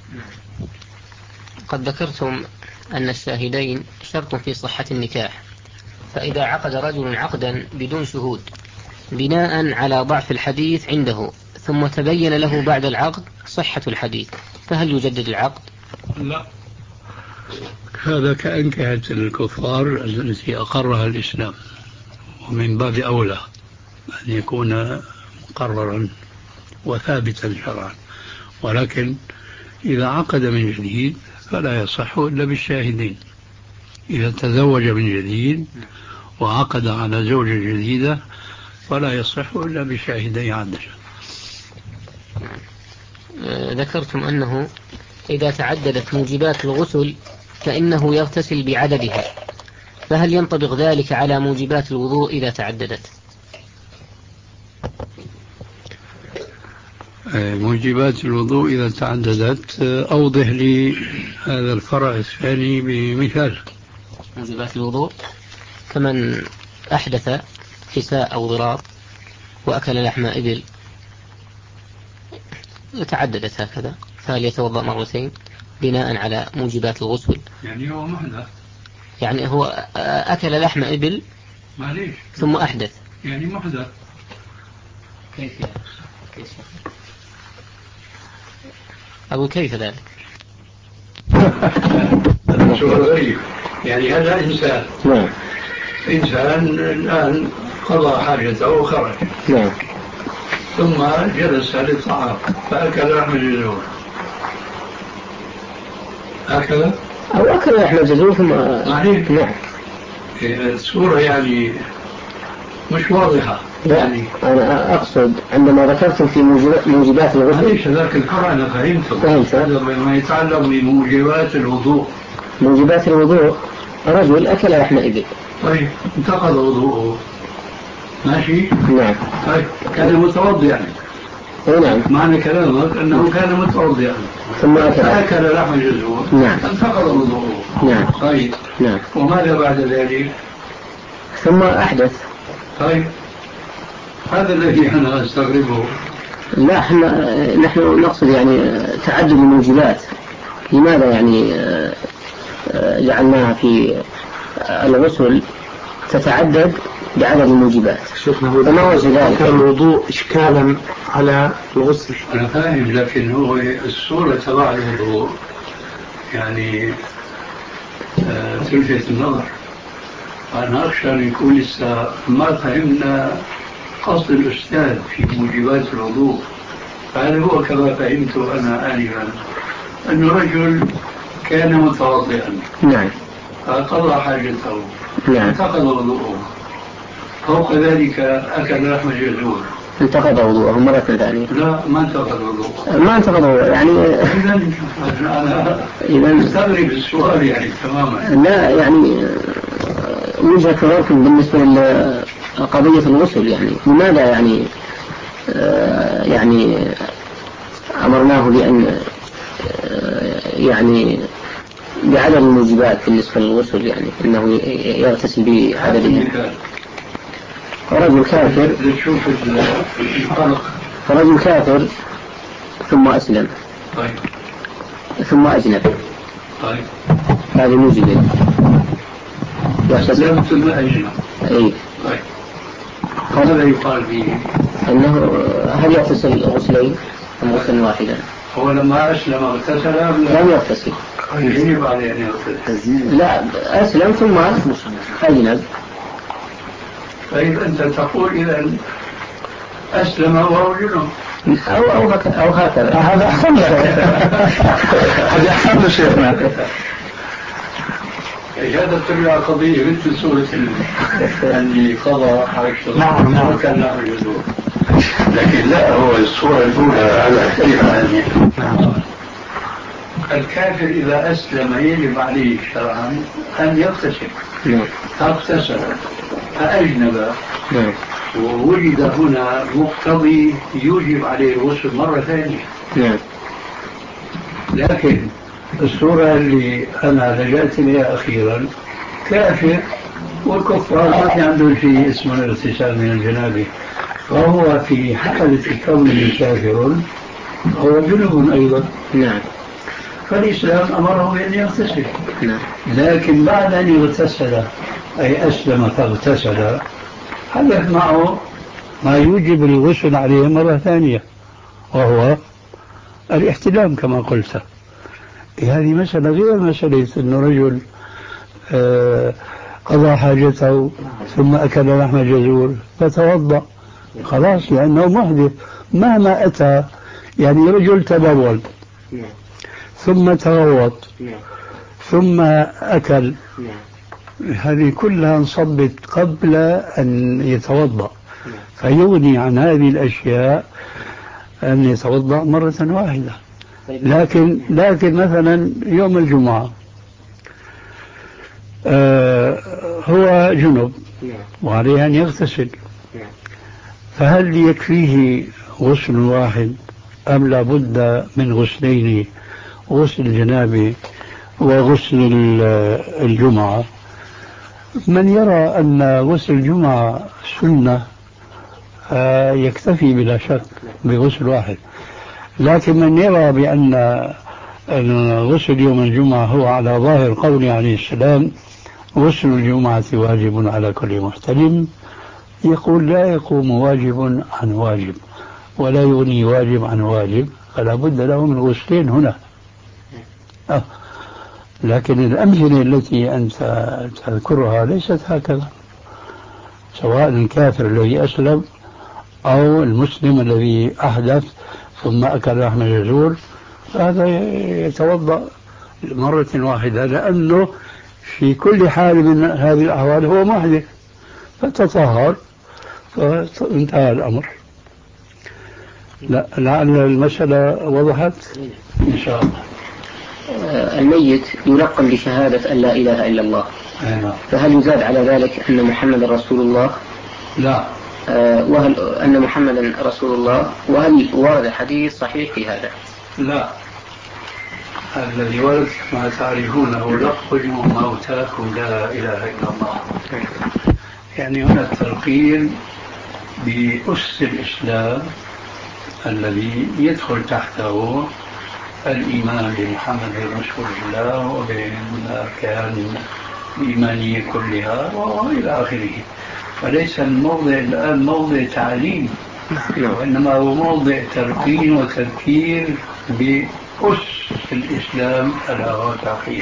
قد ذكرتم أن الشاهدين شرط في صحة النكاح، فإذا عقد رجل عقدا بدون شهود بناء على ضعف الحديث عنده ثم تبين له بعد العقد صحة الحديث، فهل يجدد العقد؟
لا، هذا كأنكهة الكفار التي أقرها الإسلام، ومن باب أولى أن يكون مقررا وثابتا شرعا. ولكن إذا عقد من جديد فلا يصح إلا بالشاهدين. إذا تزوج من جديد وعقد على زوجة جديدة فلا يصح إلا بشاهدي عدل.
ذكرتم أنه إذا تعددت موجبات الغسل فإنه يغتسل بعددها، فهل ينطبق ذلك على موجبات الوضوء إذا تعددت؟
موجبات الوضوء إذا تعددت، أوضح لي هذا الفرع الثاني بمثال.
موجبات الوضوء كمن أحدث كساء أو ضراب وأكل لحم إبل، تعددت هكذا، فهل يتوضأ مرتين بناء على موجبات الغسل؟
يعني هو محدث،
يعني هو أكل لحم إبل
معليش
ثم أحدث،
يعني محدث.
كيف كيف أقول كيف ذلك؟
يعني هذا إنسان
نعم
إنسان الآن قضى حاجته وخرج،
نعم،
ثم جلس للطعام فأكل لحم الجزور، أكل
أو أكل لحم الجزور ثم
معليش.
نعم.
الصورة يعني مش واضحة.
لا
يعني
أنا أقصد عندما ذكرتم في موجبات الغسل.
ليش ذاك الفرع أنا فهمته.
فهمت.
هذا ما يتعلق بموجبات الوضوء.
موجبات الوضوء رجل أكل لحم إبل،
طيب انتقض وضوءه، ماشي.
نعم.
طيب كان متوضئا.
نعم.
معنى كلامك أنه كان متوضئا
ثم أكل
أكل لحم الجزور.
نعم.
انتقض وضوءه.
نعم.
طيب.
نعم.
وماذا بعد ذلك؟
ثم أحدث.
طيب هذا الذي أنا أستغربه.
لا احنا نحن نقصد يعني تعدد الموجبات، لماذا يعني جعلناها في الغسل تتعدد بعدد الموجبات؟
وما وجه ذلك الوضوء إشكالا على الغسل؟
أنا فاهم، لكن هو الصورة تبع الوضوء يعني آه تلفت النظر. أنا أخشى أن يكون لسه ما فهمنا قصد الأستاذ في موجبات الوضوء. فهذا هو كما فهمت أنا آنفا، أن رجل كان متوضئا.
نعم.
فقضى حاجته.
نعم.
انتقض وضوءه. فوق ذلك أكل لحم الجزور.
انتقض وضوءه مرة ثانية.
لا ما انتقض وضوءه.
ما انتقض وضوءه يعني.
إذا أنا
إذا
مستغرب السؤال يعني تماما.
لا يعني وجهة نظركم بالنسبة لقضية الغسل، يعني لماذا يعني آه يعني أمرناه بأن آه يعني بعدد الموجبات بالنسبة للغسل، يعني أنه يغتسل بعددها؟ رجل كافر رجل كافر ثم أسلم
طيب.
ثم أجنب،
طيب.
هذه موجبة.
أسلم ثم أجنب.
أي.
طيب. هذا يقال فيه
أنه هل يغتسل غسلين أم غسل واحدا؟
هو لما أسلم اغتسل؟
لم يغتسل.
يجب عليه أن يغتسل.
لا، أسلم ثم أجنب.
طيب أنت تقول إذا أسلم وهو جنوب
أو أو أو هكذا.
هذا أحسن هذا أحسن شيخنا.
هذا ترجع قضية مثل سورة اللي قضى حركة.
نعم نعم.
وكان له جذور. لكن لا، هو الصورة الأولى على كيف هذه. الكافر إذا أسلم يجب عليه شرعا أن يغتسل. فاغتسل فأجنب ووجد هنا مقتضي يوجب عليه الغسل مرة ثانية. لكن الصورة اللي أنا لجأت إليها أخيرا كافر، والكفار ما في عندهم شيء اسمه الاغتسال من الجنابة، فهو في حالة كونه كافر هو جنوب أيضا.
نعم.
فالإسلام أمره بأن يغتسل.
نعم.
لكن بعد أن يغتسل أي أسلم فاغتسل حدث معه ما يوجب الغسل عليه مرة ثانية، وهو الاحتلام كما قلت. هذه مسألة غير مسألة أنه رجل آه قضى حاجته ثم أكل لحم جزور فتوضأ خلاص، لأنه محدث مهما أتى. يعني رجل تبول ثم تغوط ثم أكل، هذه كلها انصبت قبل أن يتوضأ، فيغني عن هذه الأشياء أن يتوضأ مرة واحدة. لكن لكن مثلا يوم الجمعة آه هو جنب وعليه أن يغتسل، فهل يكفيه غسل واحد أم لا بد من غسلين، غسل الجنابة وغسل الجمعة؟ من يرى أن غسل الجمعة سنة آه يكتفي بلا شك بغسل واحد، لكن من يرى بأن غسل يوم الجمعة هو على ظاهر قول عليه السلام غسل الجمعة واجب على كل محتلم، يقول لا يقوم واجب عن واجب ولا يغني واجب عن واجب، فلا بد له من غسلين هنا. أه. لكن الأمثلة التي أنت تذكرها ليست هكذا، سواء الكافر الذي أسلم أو المسلم الذي أحدث ثم أكل لحم جزور، فهذا يتوضأ مرة واحدة، لأنه في كل حال من هذه الأحوال هو محدث فتطهر فانتهى الأمر. لا لعل المسألة وضحت إن شاء الله.
الميت يلقن بشهادة أن لا إله إلا الله، فهل يزاد على ذلك أن محمد رسول الله؟
لا.
وهل أن محمدا رسول الله، وهل ورد حديث صحيح في هذا؟
لا، الذي ورد ما تعرفونه لقنوا موتاكم لا إله إلا الله. يعني هنا التلقين بأس الإسلام الذي يدخل تحته الإيمان بمحمد رسول الله وبالأركان الإيمانية كلها وإلى آخره. فليس الموضع الآن موضع تعليم، وإنما هو موضع تلقين وتذكير بأس الإسلام ألا وهو التوحيد.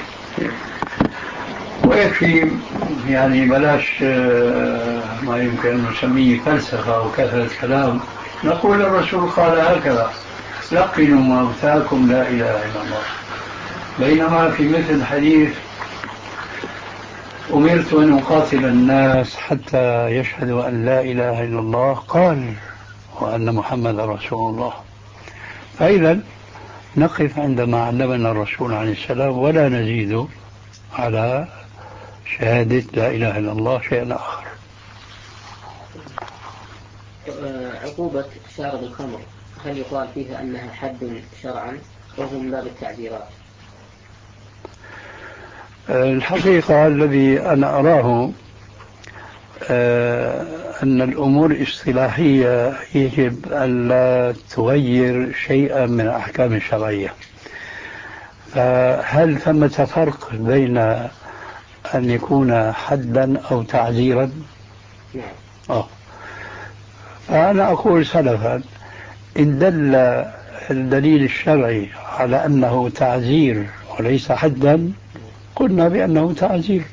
ويكفي يعني بلاش ما يمكن أن نسميه فلسفة أو كثرة كلام، نقول الرسول قال هكذا لقنوا موتاكم لا إله إلا الله. بينما في مثل الحديث أمرت أن أقاتل الناس حتى يشهدوا أن لا إله إلا الله قال وأن محمد رسول الله. فإذا نقف عندما علمنا الرسول عليه السلام ولا نزيد على شهادة لا إله إلا الله شيء آخر.
عقوبة شارب الخمر هل يقال فيها أنها حد شرعا وهو من باب التعزيرات؟
الحقيقة الذي أنا أراه أن الأمور الاصطلاحية يجب أن لا تغير شيئا من الأحكام الشرعية. فهل ثمة فرق بين أن يكون حدا أو تعزيرا؟ آه. فأنا أقول سلفا إن دل الدليل الشرعي على أنه تعزير وليس حدا قلنا بأنه تعزير.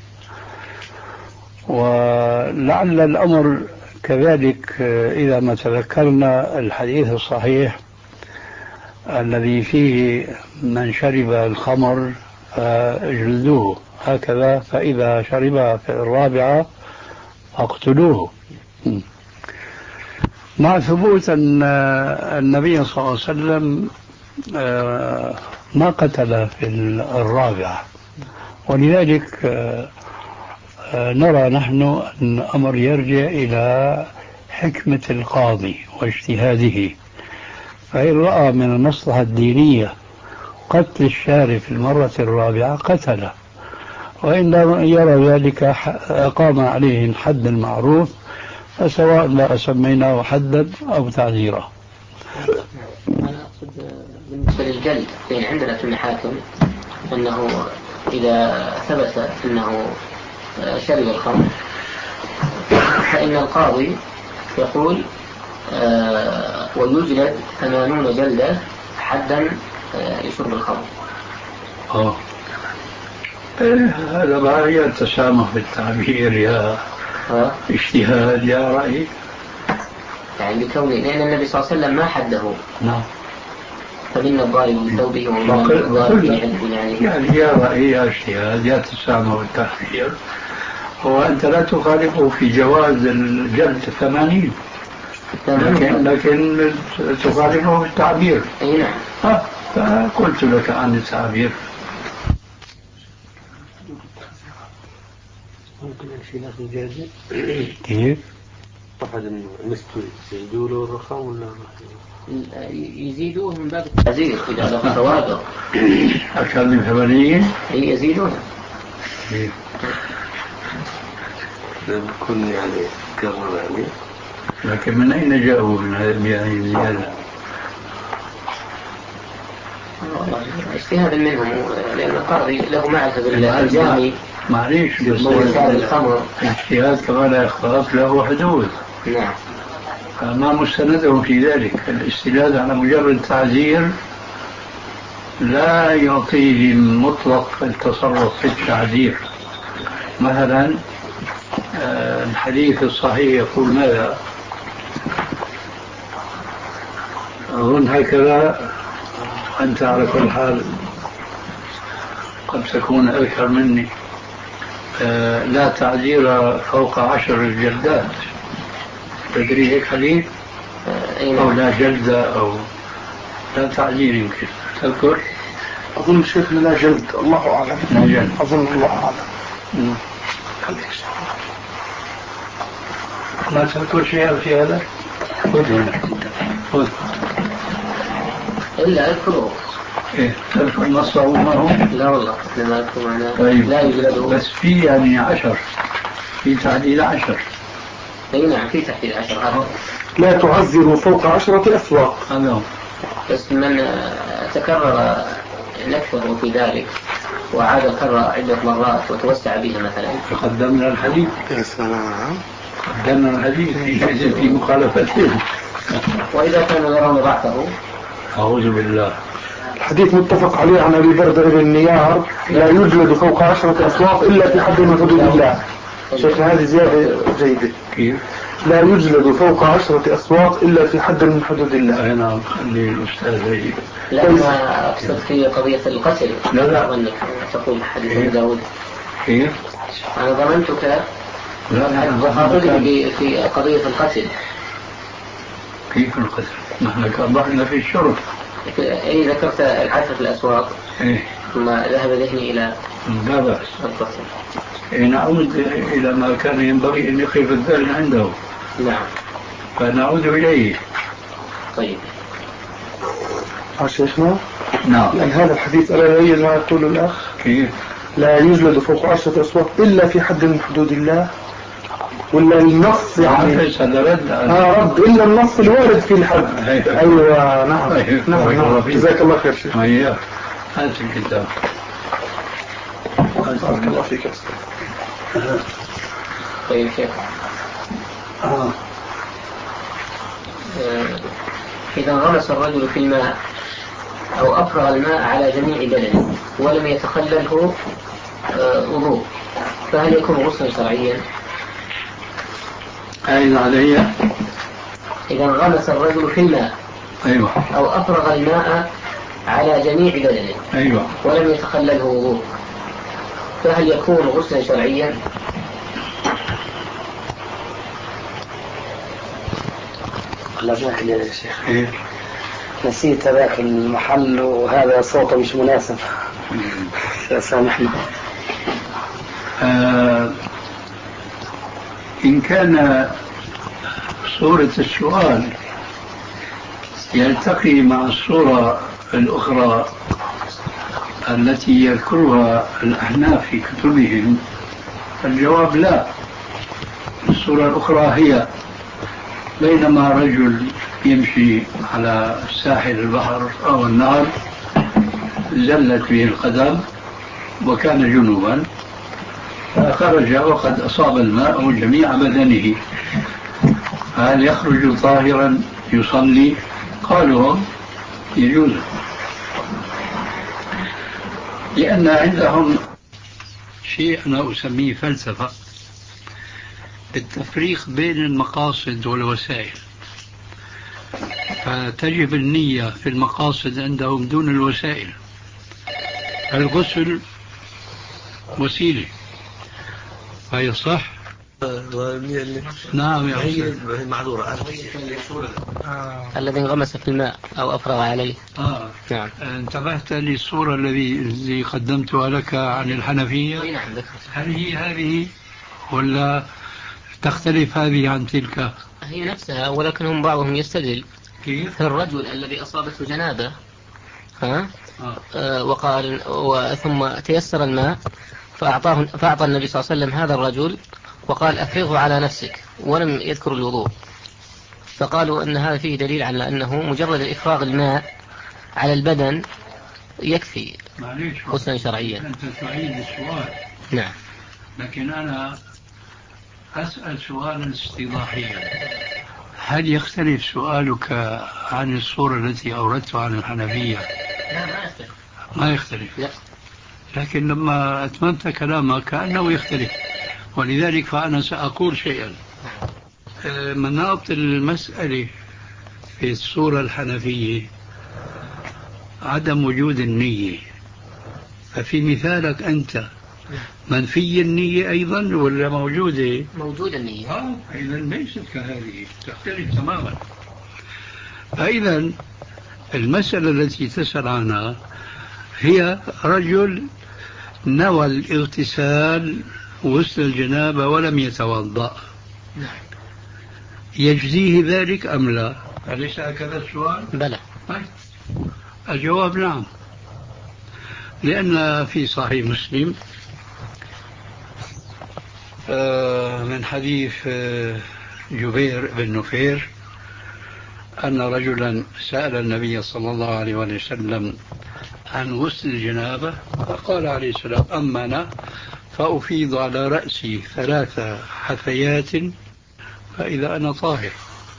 ولعل الأمر كذلك إذا ما تذكرنا الحديث الصحيح الذي فيه من شرب الخمر فاجلدوه هكذا فإذا شربها في الرابعة فاقتلوه، مع ثبوت أن النبي صلى الله عليه وسلم ما قتل في الرابعة. ولذلك نرى نحن أن الأمر يرجع إلى حكمة القاضي واجتهاده، فإن رأى من المصلحة الدينية قتل الشارب في المرة الرابعة قتله، وإن لم يرى ذلك أقام عليه الحد المعروف، فسواء ما سميناه حدا أو تعزيرا.
أنا أقصد بالنسبة للجلد، لأن عندنا في المحاكم أنه إذا ثبت أنه شرب الخمر فإن القاضي يقول آه ويجلد ثمانون جلدة حدا آه لشرب الخمر.
آه. هذا ما هي التسامح بالتعبير يا آه. اجتهاد يا رأي،
يعني بكون لأن النبي صلى الله عليه وسلم ما حده.
نعم.
فمن الضارب بثوبه ومن الضارب بعلمه، يعني
يعني يا رأي يا اجتهاد يا تسامح بالتعبير، وأنت لا تخالفه في جواز الجلد الثمانين، لكن, لكن تخالفه بالتعبير.
أي نعم.
آه. فقلت لك عن التعبير.
ممكن شيء ناس الجاهزين
كيف؟
واحد نستوي يزيدوا له الرخام ولا
يزيدوه من باب التعزير إذا له توابع
أكثر من ثمانين
يزيدون.
كيف؟
كن يعني كرر يعني.
لكن من أين جاءوا من هذه الزيادة؟
اجتهادا منهم، لأن القاضي له معرفة بالجامي.
معليش الاجتهاد كما لا يخالف له حدود.
نعم.
فما مستندهم في ذلك. الاستناد على مجرد التعزير لا يعطيه مطلق التصرف في التعزير. مثلا الحديث الصحيح يقول ماذا؟ أظن هكذا، أنت على كل حال قد تكون أذكر مني. آه لا تعزير فوق عشر الجلدات، تدري هيك حديث؟ أو لا جلدة أو لا تعزير يمكن تذكر؟
أظن شيخنا لا جلد، الله أعلم.
لا جلد،
أظن الله أعلم.
ما تذكر شيئا في هذا؟ خذ
إلا أذكره.
إيه تذكر نصه ما هو؟
لا والله لما أذكر معنا.
طيب.
لا يوجد.
بس في يعني عشر، في تعديل عشر.
أي نعم في تحديد عشر. هذا
لا تعزروا فوق عشرة أسواق.
هذا
بس من تكرر نكثر في ذلك وعاد الكرر عدة مرات وتوسع بها مثلا.
قدمنا الحديث.
يا سلام.
قدمنا الحديث في في مخالفته.
وإذا كانوا يرون ضعفه.
أعوذ بالله.
الحديث متفق عليه عن أبي بردة بن النيار لا يجلد فوق عشرة أسواق إلا في حد من حدود الله. شيخنا هذه زيادة جيدة.
كيف؟
لا يجلد فوق عشرة أسواق إلا في حد من حدود الله.
أي نعم. خلي الأستاذ هي.
لا ما أقصد في قضية القتل.
لا لا.
أنك تقول حديث أبي داود.
كيف؟
أنا ظننتك تخاطبني في قضية القتل.
كيف القتل؟ نحن كأضحنا في الشرب.
أي ذكرت العشرة في الأسواق.
إيه.
ثم ذهب ذهني إلى
لا بأس.
القتل.
نعود إلى ما كان ينبغي أن يقف الذهن عنده.
نعم.
فنعود إليه.
طيب.
شيخنا.
نعم.
لأن هذا الحديث ألا يؤيد ما يقول الأخ.
كيف؟
لا يجلد فوق عشرة أصوات إلا في حد من حدود الله، ولا النص يعني
رد
آه رد إلا النص الوارد في الحد. أيوة نعم. أيوة. نعم, نعم. جزاك الله خير شيخ.
أيوة. هذا الكتاب.
بارك الله فيك.
طيب شيخ.
آه.
إذا غمس الرجل في الماء أو أفرغ الماء على جميع بدنه ولم يتخلله وضوء، فهل يكون غسلا شرعيا؟
أين علي؟
إذا غمس الرجل في الماء
أيوة.
أو أفرغ الماء على جميع بدنه
أيوة.
ولم يتخلله وضوء، فهل يكون غسلا شرعيا؟
الله يجزاك يا شيخ.
إيه؟
نسيت ذاك المحل وهذا صوته مش مناسب. سامحنا.
آه إن كان صورة السؤال يلتقي مع الصورة الأخرى التي يذكرها الأحناف في كتبهم، الجواب لا. الصورة الأخرى هي بينما رجل يمشي على ساحل البحر أو النهر زلت به القدم وكان جنوبا، فخرج وقد أصاب الماء جميع بدنه، هل يخرج طاهرا يصلي؟ قالوا يجوز، لأن عندهم شيء أنا أسميه فلسفة التفريق بين المقاصد والوسائل، فتجب النية في المقاصد عندهم دون الوسائل. الغسل وسيلة هي صح؟ نعم يا
هي معذورة.
الذي انغمس في الماء أو أفرغ عليه.
آه.
نعم.
انتبهت للصورة الذي قدمتها لك عن الحنفية؟
نعم ذكرت.
هل هي هذه ولا تختلف هذه عن تلك؟
هي نفسها، ولكنهم بعضهم يستدل
كيف؟
الرجل الذي أصابته جنابة ها
آه.
آه وقال ثم تيسر الماء فأعطاه فأعطى النبي صلى الله عليه وسلم هذا الرجل وقال أفرغه على نفسك ولم يذكر الوضوء، فقالوا أن هذا فيه دليل على أنه مجرد إفراغ الماء على البدن يكفي غسلا شرعيا.
أنت تعيد السؤال.
نعم.
لكن أنا أسأل سؤالا استيضاحيا، هل يختلف سؤالك عن الصورة التي أوردتها عن الحنفية؟
لا ما يختلف.
ما يختلف.
لا.
لكن لما أتممت كلامك كأنه يختلف، ولذلك فأنا سأقول شيئا. مناط المسألة في الصورة الحنفية عدم وجود النية، ففي مثالك أنت منفي النية أيضا ولا موجودة؟
موجودة النية.
آه إذا ليست كهذه، تختلف تماما. فإذا المسألة التي تسأل عنها هي رجل نوى الاغتسال غسل الجنابة ولم يتوضأ، يجزيه ذلك أم لا؟ أليس هكذا السؤال؟
بلى.
الجواب نعم، لأن في صحيح مسلم من حديث جبير بن نفير أن رجلا سأل النبي صلى الله عليه وسلم عن غسل الجنابة، فقال عليه السلام أما أنا فأفيض على رأسي ثلاث حثيات فإذا أنا طاهر.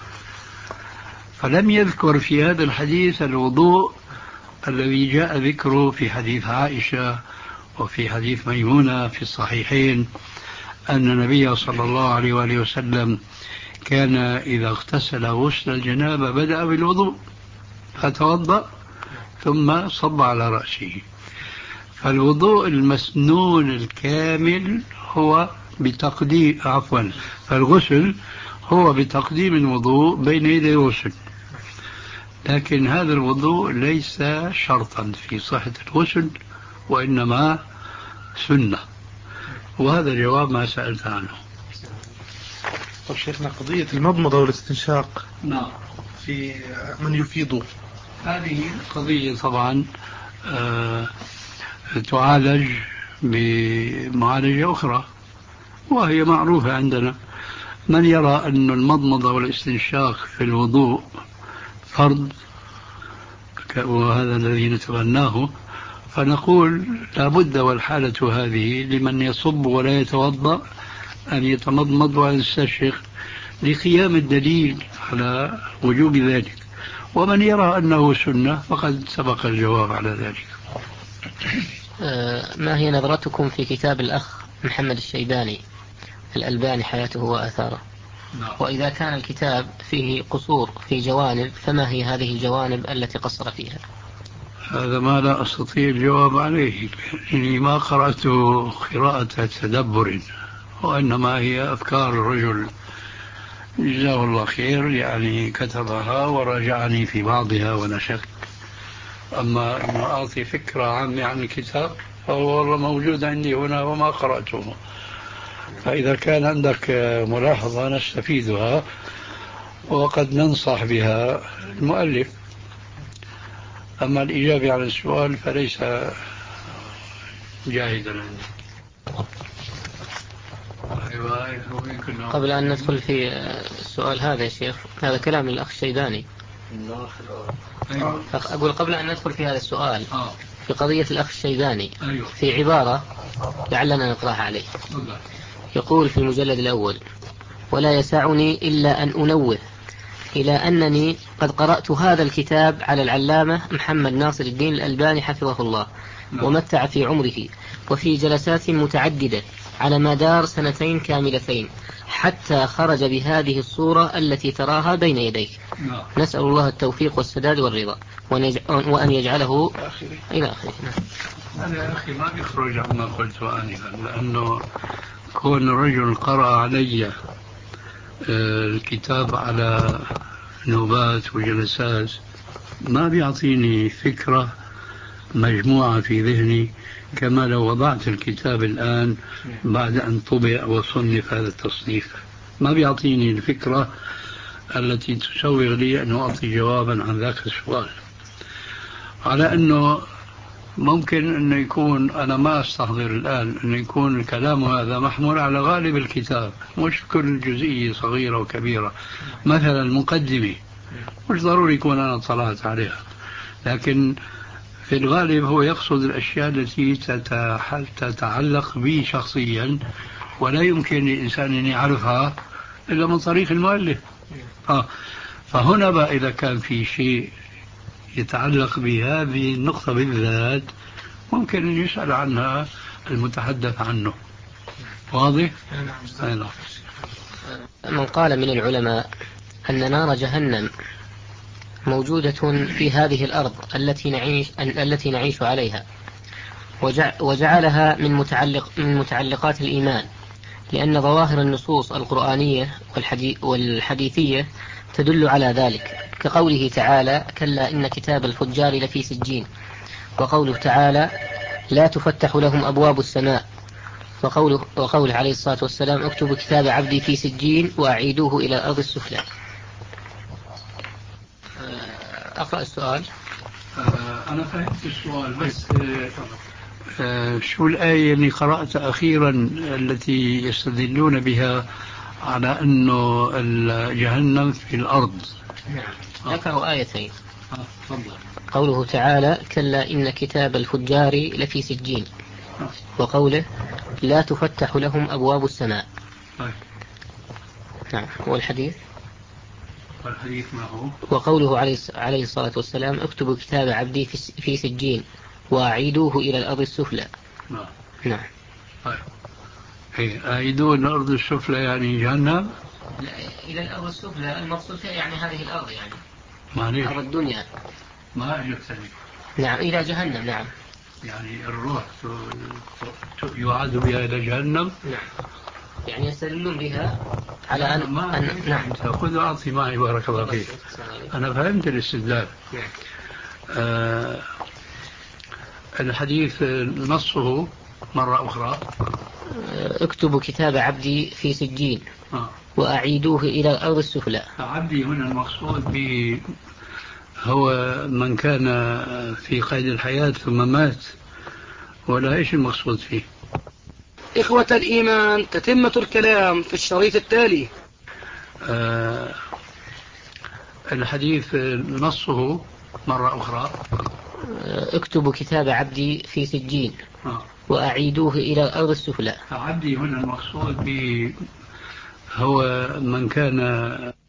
فلم يذكر في هذا الحديث الوضوء الذي جاء ذكره في حديث عائشة وفي حديث ميمونة في الصحيحين أن النبي صلى الله عليه وآله وسلم كان إذا اغتسل غسل الجنابة بدأ بالوضوء فتوضأ ثم صب على رأسه. فالوضوء المسنون الكامل هو بتقديم عفوا فالغسل هو بتقديم الوضوء بين يدي الغسل، لكن هذا الوضوء ليس شرطا في صحة الغسل وإنما سنة، وهذا الجواب ما سألت عنه.
طب شيخنا قضية المضمضة والاستنشاق
نعم
في من يفيض،
هذه قضية طبعا آه تعالج بمعالجة أخرى وهي معروفة عندنا. من يرى أن المضمضة والاستنشاق في الوضوء فرض وهذا الذي نتبناه، فنقول لابد والحالة هذه لمن يصب ولا يتوضأ أن يتمضمض ويستنشق لقيام الدليل على وجوب ذلك. ومن يرى أنه سنة فقد سبق الجواب على ذلك.
ما هي نظرتكم في كتاب الأخ محمد الشيباني الألباني حياته وآثاره؟ وإذا كان الكتاب فيه قصور في جوانب فما هي هذه الجوانب التي قصر فيها؟
هذا ما لا أستطيع الجواب عليه لأني ما قرأته قراءة تدبر، وإنما هي أفكار الرجل جزاه الله خير، يعني كتبها وراجعني في بعضها ونشرت. أما أن أعطي فكرة عامة عن الكتاب فهو والله موجود عندي هنا وما قرأته، فإذا كان عندك ملاحظة نستفيدها وقد ننصح بها المؤلف. أما الإجابة على السؤال فليس جاهدا عندي.
قبل أن ندخل في السؤال هذا يا شيخ، هذا كلام الأخ الشيباني. أقول قبل أن ندخل في هذا السؤال في قضية الأخ الشيباني في عبارة لعلنا نقرأها عليه. يقول في المجلد الأول: ولا يسعني إلا أن أنوه إلى أنني قد قرأت هذا الكتاب على العلامة محمد ناصر الدين الألباني حفظه الله ومتع في عمره، وفي جلسات متعددة على مدار سنتين كاملتين، حتى خرج بهذه الصورة التي تراها بين يديك. نسأل الله التوفيق والسداد والرضا وأن يجعله إلى آخره.
أنا يا أخي ما بيخرج عما قلت آنفا، لأنه كون رجل قرأ علي الكتاب على نوبات وجلسات ما بيعطيني فكرة مجموعة في ذهني كما لو وضعت الكتاب الآن بعد أن طبع وصنف هذا التصنيف. ما بيعطيني الفكرة التي تسوغ لي أن أعطي جوابا عن ذاك السؤال. على أنه ممكن أنه يكون أنا ما أستحضر الآن أنه يكون الكلام هذا محمول على غالب الكتاب، مش كل جزئية صغيرة وكبيرة. مثلا المقدمة مش ضروري يكون أنا طلعت عليها، لكن في الغالب هو يقصد الأشياء التي تتعلق بي شخصيا ولا يمكن للإنسان أن يعرفها إلا من طريق المؤلف. آه. فهنا بقى إذا كان في شيء يتعلق بهذه النقطة بالذات ممكن أن يسأل عنها المتحدث عنه. واضح؟ نعم.
من قال من العلماء أن نار جهنم موجودة في هذه الأرض التي نعيش التي نعيش عليها، وجعلها من متعلق من متعلقات الإيمان، لأن ظواهر النصوص القرآنية والحديثية تدل على ذلك، كقوله تعالى: كلا إن كتاب الفجار لفي سجين، وقوله تعالى: لا تفتح لهم أبواب السماء، وقوله, وقوله عليه الصلاة والسلام: اكتبوا كتاب عبدي في سجين وأعيدوه إلى الأرض السفلى. أقرأ السؤال.
أنا فهمت السؤال، بس شو الآية اللي قرأت أخيرا التي يستدلون بها على أنه جهنم في الأرض؟
نعم، ذكروا آيتين. آه. قوله تعالى: كلا إن كتاب الفجار لفي سجين، وقوله: لا تفتح لهم أبواب السماء.
طيب.
نعم. والحديث
والحديث ما هو؟
وقوله عليه الصلاة والسلام: اكتبوا كتاب عبدي في سجين وأعيدوه إلى الأرض السفلى.
نعم.
نعم.
طيب. أعيدوه إلى الأرض السفلى يعني جهنم؟
لا، إلى الأرض السفلى المقصود يعني هذه الأرض، يعني
معليش.
أرض الدنيا.
ما أجبتني.
نعم، إلى جهنم. نعم.
يعني الروح يعاد بها إلى جهنم.
نعم. يعني يستدلون بها على أن,
ما
أن... نعم.
خذ أعطي معي بارك الله فيك. أنا فهمت الاستدلال.
نعم.
آه الحديث نصه مرة أخرى.
اكتبوا كتاب عبدي في سجين
آه.
وأعيدوه إلى الأرض السفلى.
عبدي هنا المقصود به هو من كان في قيد الحياة ثم مات، ولا إيش المقصود فيه؟
إخوة الإيمان، تتمة الكلام في الشريط التالي.
آه الحديث نصه مرة أخرى.
اكتبوا كتاب عبدي في سجين
آه.
وأعيدوه إلى الأرض السفلى.
عبدي هنا المقصود به هو من كان